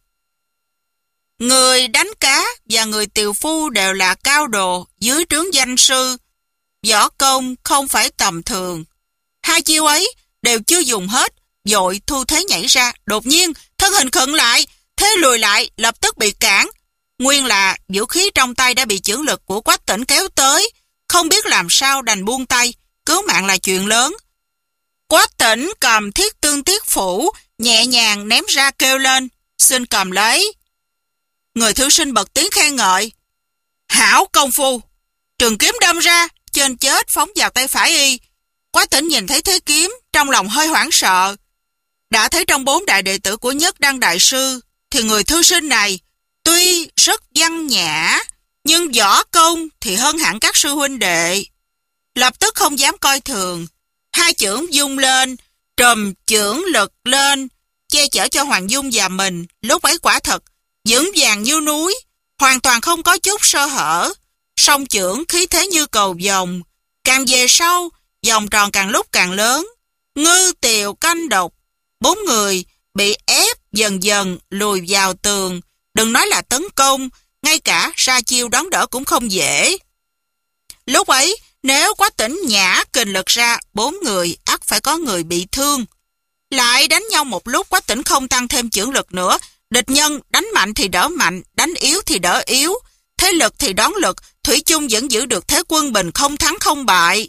Người đánh cá và người tiều phu đều là cao đồ dưới trướng danh sư. Võ công không phải tầm thường. Hai chiêu ấy đều chưa dùng hết, vội thu thế nhảy ra, đột nhiên thân hình khựng lại, thế lùi lại lập tức bị cản. Nguyên là vũ khí trong tay đã bị chưởng lực của Quách Tỉnh kéo tới, không biết làm sao đành buông tay, cứu mạng là chuyện lớn. Quách Tỉnh cầm thiết tương tiết phủ, nhẹ nhàng ném ra kêu lên, xin cầm lấy. Người thư sinh bật tiếng khen ngợi, hảo công phu. Trường kiếm đâm ra, trên chết phóng vào tay phải y. Quách Tỉnh nhìn thấy thế kiếm, trong lòng hơi hoảng sợ. Đã thấy trong bốn đại đệ tử của Nhất Đăng Đại Sư, thì người thư sinh này tuy rất văn nhã, nhưng võ công thì hơn hẳn các sư huynh đệ. Lập tức không dám coi thường, hai chưởng dung lên, trùm chưởng lực lên, che chở cho Hoàng Dung và mình. Lúc ấy quả thật vững vàng như núi, hoàn toàn không có chút sơ hở. Song chưởng khí thế như cầu vồng, càng về sau vòng tròn càng lúc càng lớn. Ngư Tiều Canh Độc, bốn người bị ép dần dần lùi vào tường. Đừng nói là tấn công, ngay cả ra chiêu đón đỡ cũng không dễ. Lúc ấy nếu Quách Tỉnh nhả kình lực ra, bốn người ắt phải có người bị thương. Lại đánh nhau một lúc, Quách Tỉnh không tăng thêm chưởng lực nữa. Địch nhân đánh mạnh thì đỡ mạnh, đánh yếu thì đỡ yếu, thế lực thì đón lực, thủy chung vẫn giữ được thế quân bình không thắng không bại.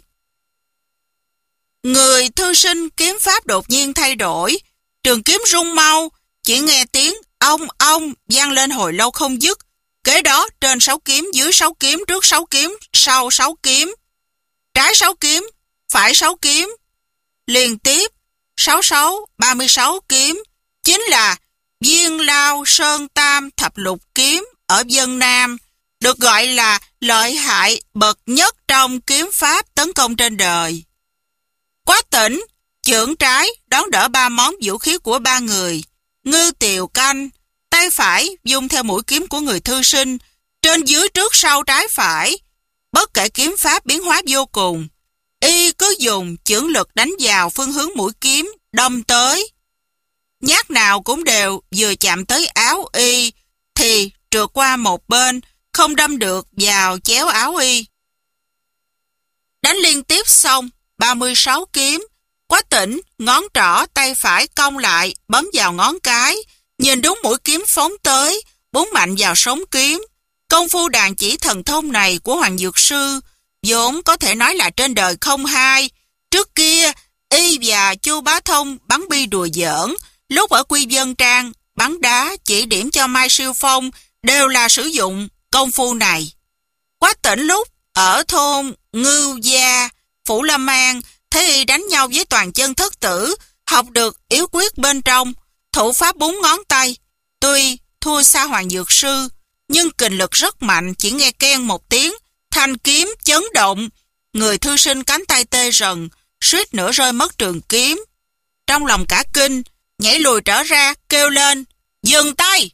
Người thư sinh kiếm pháp đột nhiên thay đổi, trường kiếm rung mau, chỉ nghe tiếng ông ông vang lên hồi lâu không dứt. Kế đó trên sáu kiếm, dưới sáu kiếm, trước sáu kiếm, sau sáu kiếm, trái sáu kiếm, phải sáu kiếm, liên tiếp sáu sáu, ba mươi sáu kiếm, chính là Viên Lao Sơn Tam Thập Lục Kiếm ở Vân Nam, được gọi là lợi hại bậc nhất trong kiếm pháp tấn công trên đời. Quách Tỉnh chưởng trái đón đỡ ba món vũ khí của ba người. Ngư Tiều Canh tay phải dung theo mũi kiếm của người thư sinh, trên dưới trước sau trái phải. Bất kể kiếm pháp biến hóa vô cùng, y cứ dùng chưởng lực đánh vào phương hướng mũi kiếm đâm tới. Nhát nào cũng đều vừa chạm tới áo y thì trượt qua một bên, không đâm được vào chéo áo y. Đánh liên tiếp xong ba mươi sáu kiếm, Quách Tỉnh ngón trỏ tay phải cong lại bấm vào ngón cái, nhìn đúng mũi kiếm phóng tới, búng mạnh vào sống kiếm. Công phu đàn chỉ thần thông này của Hoàng Dược Sư vốn có thể nói là trên đời không hai. Trước kia y và Chu Bá Thông bắn bi đùa giỡn, lúc ở Quy Vân Trang bắn đá chỉ điểm cho Mai Siêu Phong đều là sử dụng công phu này. Quách Tỉnh lúc ở thôn Ngưu Gia, Phủ Lâm An, thấy y đánh nhau với toàn chân thất tử, học được yếu quyết bên trong, thủ pháp bốn ngón tay. Tuy thua xa Hoàng Dược Sư, nhưng kình lực rất mạnh, chỉ nghe keng một tiếng, thanh kiếm chấn động, người thư sinh cánh tay tê rần, suýt nữa rơi mất trường kiếm. Trong lòng cả kinh, nhảy lùi trở ra, kêu lên, dừng tay!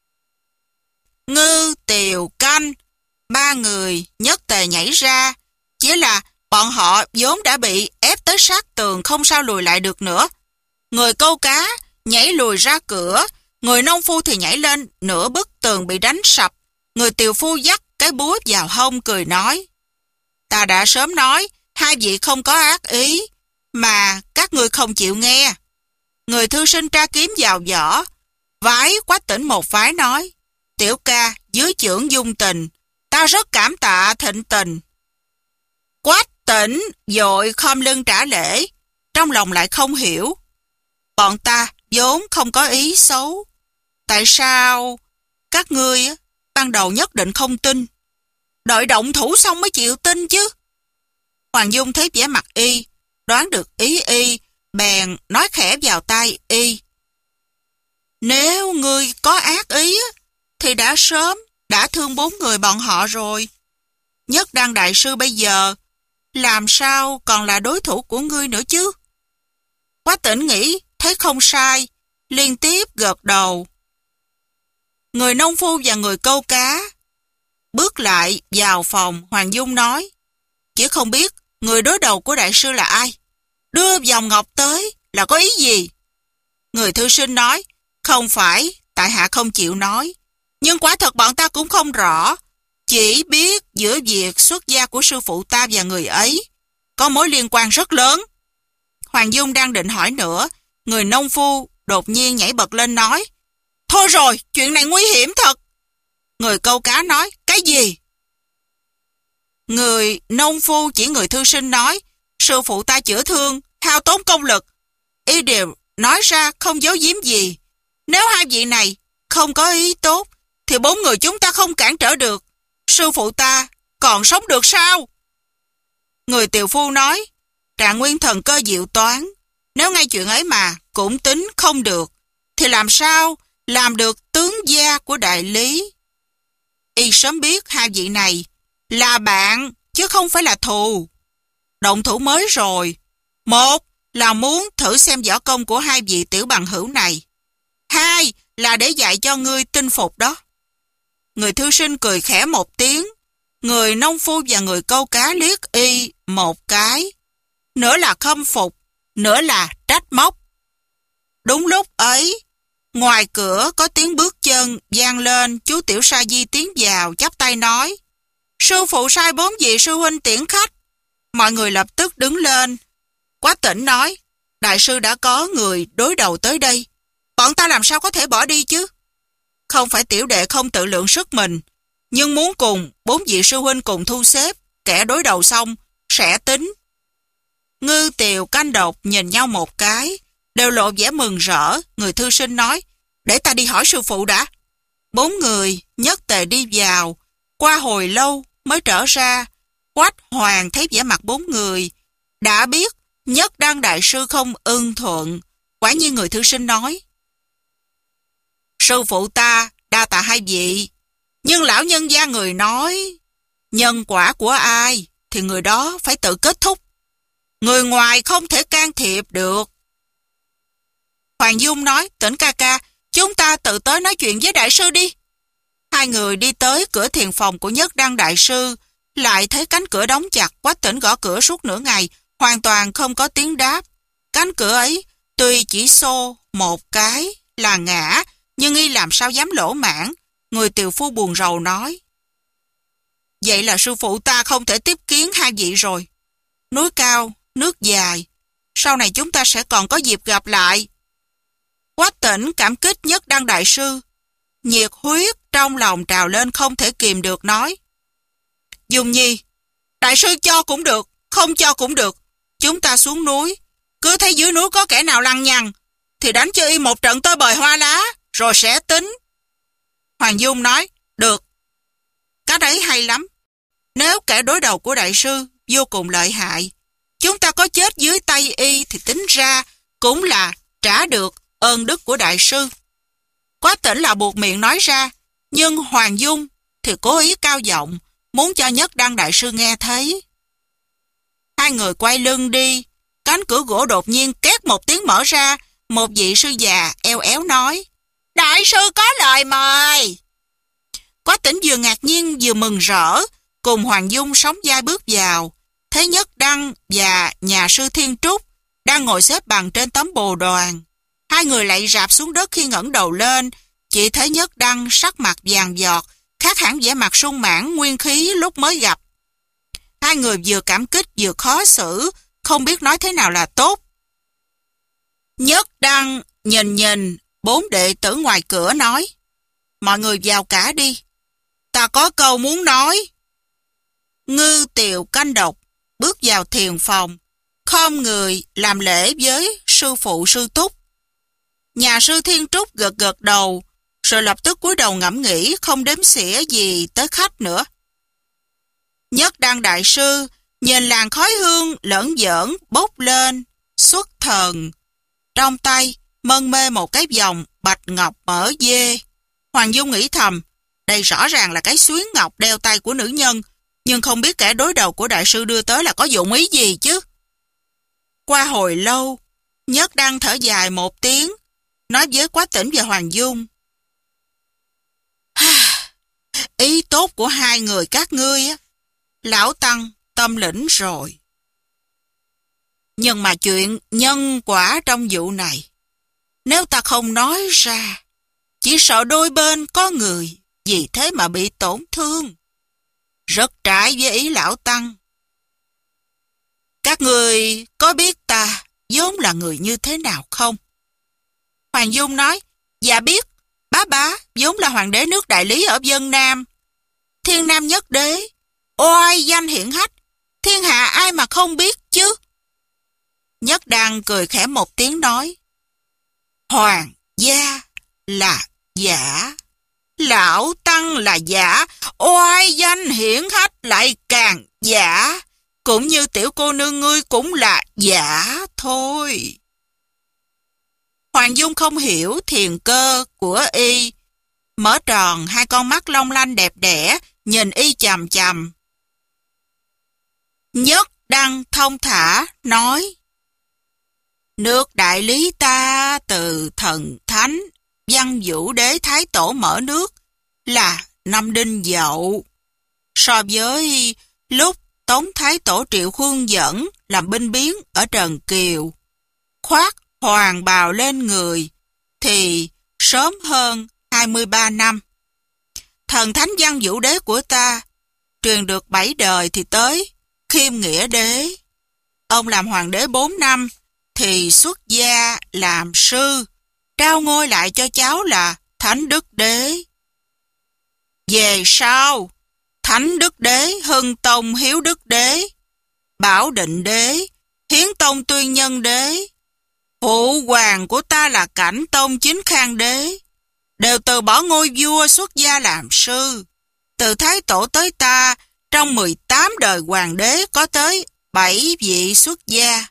Ngư, Tiều, Canh, ba người nhất tề nhảy ra, chỉ là bọn họ vốn đã bị ép tới sát tường, không sao lùi lại được nữa. Người câu cá nhảy lùi ra cửa, người nông phu thì nhảy lên nửa bức tường bị đánh sập. Người tiều phu dắt cái búa vào hông cười nói, ta đã sớm nói hai vị không có ác ý, mà các ngươi không chịu nghe. Người thư sinh tra kiếm vào vỏ, vái Quách Tỉnh một vái nói, tiểu ca dưới chưởng dung tình, ta rất cảm tạ thịnh tình. Quách Tỉnh vội khom lưng trả lễ, trong lòng lại không hiểu. Bọn ta vốn không có ý xấu, tại sao các ngươi ban đầu nhất định không tin, đợi động thủ xong mới chịu tin chứ? Hoàng Dung thấy vẻ mặt y, đoán được ý y, bèn nói khẽ vào tai y, nếu ngươi có ác ý thì đã sớm đã thương bốn người bọn họ rồi. Nhất Đăng đại sư bây giờ làm sao còn là đối thủ của ngươi nữa chứ? Quách Tỉnh nghĩ thấy không sai, liên tiếp gật đầu. Người nông phu và người câu cá bước lại vào phòng. Hoàng Dung nói, chỉ không biết người đối đầu của đại sư là ai, đưa vòng ngọc tới là có ý gì? Người thư sinh nói, không phải tại hạ không chịu nói, nhưng quả thật bọn ta cũng không rõ, chỉ biết giữa việc xuất gia của sư phụ ta và người ấy có mối liên quan rất lớn. Hoàng Dung đang định hỏi nữa, người nông phu đột nhiên nhảy bật lên nói, thôi rồi, chuyện này nguy hiểm thật. Người câu cá nói, cái gì? Người nông phu chỉ người thư sinh nói, sư phụ ta chữa thương, hao tốn công lực, y đều nói ra không giấu giếm gì. Nếu hai vị này không có ý tốt, thì bốn người chúng ta không cản trở được. Sư phụ ta còn sống được sao? Người tiều phu nói, Trạng Nguyên thần cơ diệu toán, nếu ngay chuyện ấy mà cũng tính không được, thì làm sao làm được tướng gia của đại lý? Y sớm biết hai vị này là bạn chứ không phải là thù. Động thủ mới rồi, một là muốn thử xem võ công của hai vị tiểu bằng hữu này, hai là để dạy cho ngươi tinh phục đó. Người thư sinh cười khẽ một tiếng, người nông phu và người câu cá liếc y một cái, nửa là khâm phục, nửa là trách móc. Đúng lúc ấy, ngoài cửa có tiếng bước chân vang lên, chú Tiểu Sa Di tiến vào chắp tay nói, sư phụ sai bốn vị sư huynh tiễn khách. Mọi người lập tức đứng lên. Quách Tỉnh nói, đại sư đã có người đối đầu tới đây, bọn ta làm sao có thể bỏ đi chứ? Không phải tiểu đệ không tự lượng sức mình, nhưng muốn cùng bốn vị sư huynh cùng thu xếp, kẻ đối đầu xong sẽ tính. Ngư, Tiều, Canh, Độc nhìn nhau một cái, đều lộ vẻ mừng rỡ. Người thư sinh nói, để ta đi hỏi sư phụ đã. Bốn người nhất tề đi vào, qua hồi lâu mới trở ra. Quách Hoàng thấy vẻ mặt bốn người, đã biết Nhất Đăng đại sư không ưng thuận. Quả nhiên người thư sinh nói, sư phụ ta đa tạ hai vị, nhưng lão nhân gia người nói, nhân quả của ai thì người đó phải tự kết thúc, người ngoài không thể can thiệp được. Hoàng Dung nói, Tỉnh ca ca, chúng ta tự tới nói chuyện với đại sư đi. Hai người đi tới cửa thiền phòng của Nhất Đăng đại sư, lại thấy cánh cửa đóng chặt. Quách Tỉnh gõ cửa suốt nửa ngày, hoàn toàn không có tiếng đáp. Cánh cửa ấy tuy chỉ xô một cái là ngã, nhưng y làm sao dám lỗ mãn. Người tiều phu buồn rầu nói, vậy là sư phụ ta không thể tiếp kiến hai vị rồi. Núi cao, nước dài, sau này chúng ta sẽ còn có dịp gặp lại. Quách Tỉnh cảm kích Nhất Đăng đại sư, nhiệt huyết trong lòng trào lên không thể kìm được, nói, Dung Nhi, đại sư cho cũng được, không cho cũng được. Chúng ta xuống núi, cứ thấy dưới núi có kẻ nào lăng nhăng, thì đánh cho y một trận tơi bời hoa lá, rồi sẽ tính. Hoàng Dung nói, được. Cái đấy hay lắm. Nếu kẻ đối đầu của đại sư vô cùng lợi hại, chúng ta có chết dưới tay y thì tính ra cũng là trả được ơn đức của đại sư. Quách Tĩnh là buộc miệng nói ra, nhưng Hoàng Dung thì cố ý cao giọng, muốn cho Nhất Đăng đại sư nghe thấy. Hai người quay lưng đi, cánh cửa gỗ đột nhiên két một tiếng mở ra, một vị sư già eo éo nói, đại sư có lời mời. Quách Tĩnh vừa ngạc nhiên vừa mừng rỡ, cùng Hoàng Dung sóng vai bước vào, thấy Nhất Đăng và nhà sư Thiên Trúc đang ngồi xếp bằng trên tấm bồ đoàn. Hai người lạy rạp xuống đất khi ngẩng đầu lên, chỉ thấy Nhất Đăng sắc mặt vàng giọt, khác hẳn vẻ mặt sung mãn nguyên khí lúc mới gặp. Hai người vừa cảm kích vừa khó xử, không biết nói thế nào là tốt. Nhất Đăng nhìn nhìn bốn đệ tử ngoài cửa nói, mọi người vào cả đi, ta có câu muốn nói. Ngư Tiều Canh Độc bước vào thiền phòng, khom người làm lễ với sư phụ sư túc. Nhà sư Thiên Trúc gật gật đầu, rồi lập tức cúi đầu ngẫm nghĩ, không đếm xỉa gì tới khách nữa. Nhất Đăng đại sư nhìn làn khói hương lởn giỡn bốc lên, xuất thần. Trong tay mân mê một cái vòng bạch ngọc mỡ dê. Hoàng Dung nghĩ thầm, đây rõ ràng là cái xuyến ngọc đeo tay của nữ nhân, nhưng không biết kẻ đối đầu của đại sư đưa tới là có dụng ý gì chứ. Qua hồi lâu, Nhất Đăng thở dài một tiếng, nói với Quách Tĩnh và Hoàng Dung, ý tốt của hai người các ngươi á, lão tăng tâm lĩnh rồi. Nhưng mà chuyện nhân quả trong vụ này, nếu ta không nói ra, chỉ sợ đôi bên có người vì thế mà bị tổn thương. Rất trái với ý lão tăng. Các người có biết ta vốn là người như thế nào không? Hoàng Dung nói, dạ biết, bá bá vốn là hoàng đế nước Đại Lý ở Vân Nam. Thiên Nam nhất đế, oai danh hiển hách, thiên hạ ai mà không biết chứ. Nhất Đăng cười khẽ một tiếng nói, hoàng gia là giả, lão tăng là giả, oai danh hiển hách lại càng giả, cũng như tiểu cô nương ngươi cũng là giả thôi. Hoàng Dung không hiểu thiền cơ của y, mở tròn hai con mắt long lanh đẹp đẽ, nhìn y chằm chằm. Nhất Đăng thông thả nói, nước Đại Lý ta từ thần thánh Văn Vũ đế Thái Tổ mở nước là năm Đinh Dậu. So với lúc Tống Thái Tổ Triệu Khuông dẫn làm binh biến ở Trần Kiều, khoác hoàng bào lên người, thì sớm hơn hai mươi ba năm. Thần thánh Văn Vũ đế của ta truyền được bảy đời thì tới Khiêm Nghĩa đế. Ông làm hoàng đế bốn năm thì xuất gia làm sư, trao ngôi lại cho cháu là Thánh Đức đế. Về sau, Thánh Đức đế, Hưng Tông Hiếu Đức đế, Bảo Định đế, Hiến Tông Tuyên Nhân đế, phụ hoàng của ta là Cảnh Tông Chính Khang đế, đều từ bỏ ngôi vua xuất gia làm sư. Từ Thái Tổ tới ta, trong mười tám đời hoàng đế có tới bảy vị xuất gia.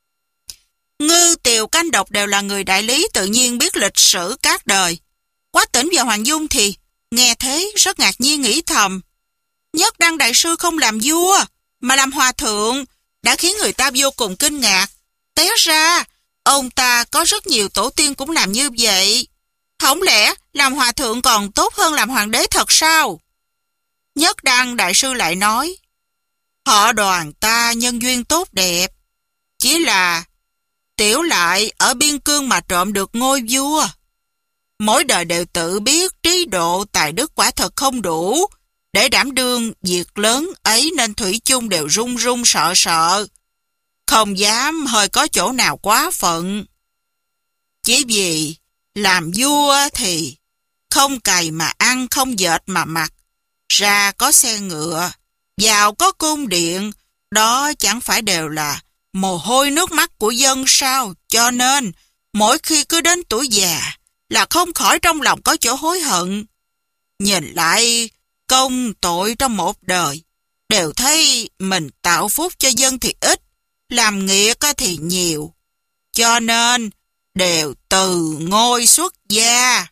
Ngư Tiều Canh Độc đều là người Đại Lý, tự nhiên biết lịch sử các đời. Quách Tĩnh và Hoàng Dung thì nghe thế rất ngạc nhiên, nghĩ thầm, Nhất Đăng đại sư không làm vua mà làm hòa thượng, đã khiến người ta vô cùng kinh ngạc. Té ra ông ta có rất nhiều tổ tiên cũng làm như vậy. Không lẽ làm hòa thượng còn tốt hơn làm hoàng đế thật sao? Nhất Đăng đại sư lại nói, họ đoàn ta nhân duyên tốt đẹp, chỉ là tiểu lại ở biên cương mà trộm được ngôi vua. Mỗi đời đều tự biết trí độ tài đức quả thật không đủ để đảm đương việc lớn ấy, nên thủy chung đều run run sợ sợ, không dám hơi có chỗ nào quá phận. Chỉ vì làm vua thì không cày mà ăn, không dệt mà mặc, ra có xe ngựa, vào có cung điện, đó chẳng phải đều là mồ hôi nước mắt của dân sao? Cho nên mỗi khi cứ đến tuổi già là không khỏi trong lòng có chỗ hối hận. Nhìn lại công tội trong một đời, đều thấy mình tạo phúc cho dân thì ít, làm nghiệt thì nhiều. Cho nên, đều từ ngôi xuất gia.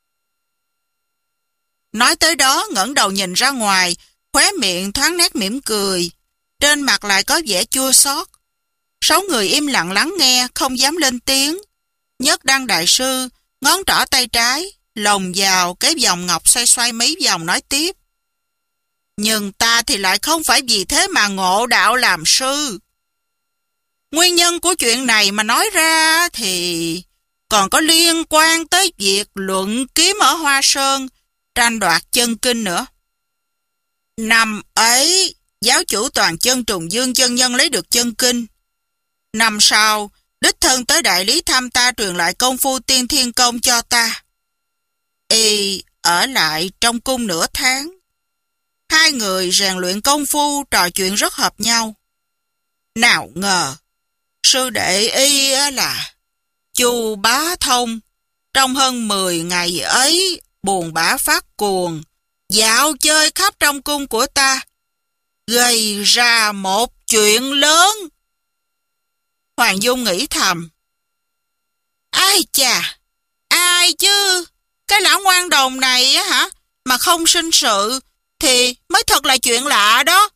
Nói tới đó ngẩng đầu nhìn ra ngoài, khóe miệng thoáng nét mỉm cười, trên mặt lại có vẻ chua xót. Sáu người im lặng lắng nghe, không dám lên tiếng. Nhất Đăng đại sư, ngón trỏ tay trái, lồng vào cái vòng ngọc xoay xoay mấy vòng nói tiếp. Nhưng ta thì lại không phải vì thế mà ngộ đạo làm sư. Nguyên nhân của chuyện này mà nói ra thì còn có liên quan tới việc luận kiếm ở Hoa Sơn, tranh đoạt chân kinh nữa. Năm ấy, giáo chủ Toàn Chân Trùng Dương chân nhân lấy được chân kinh. Năm sau, đích thân tới đại lý thăm ta truyền lại công phu tiên thiên công cho ta. Y ở lại trong cung nửa tháng. Hai người rèn luyện công phu, trò chuyện rất hợp nhau. Nào ngờ, sư đệ Y là Chu Bá Thông, trong hơn mười ngày ấy buồn bã phát cuồng, dạo chơi khắp trong cung của ta, gây ra một chuyện lớn. Hoàng Dung nghĩ thầm, ai chà, ai chứ, cái lão ngoan đồng này á hả, mà không sinh sự thì mới thật là chuyện lạ đó.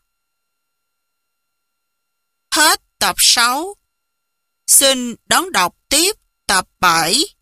Hết tập sáu. Xin đón đọc tiếp tập bảy.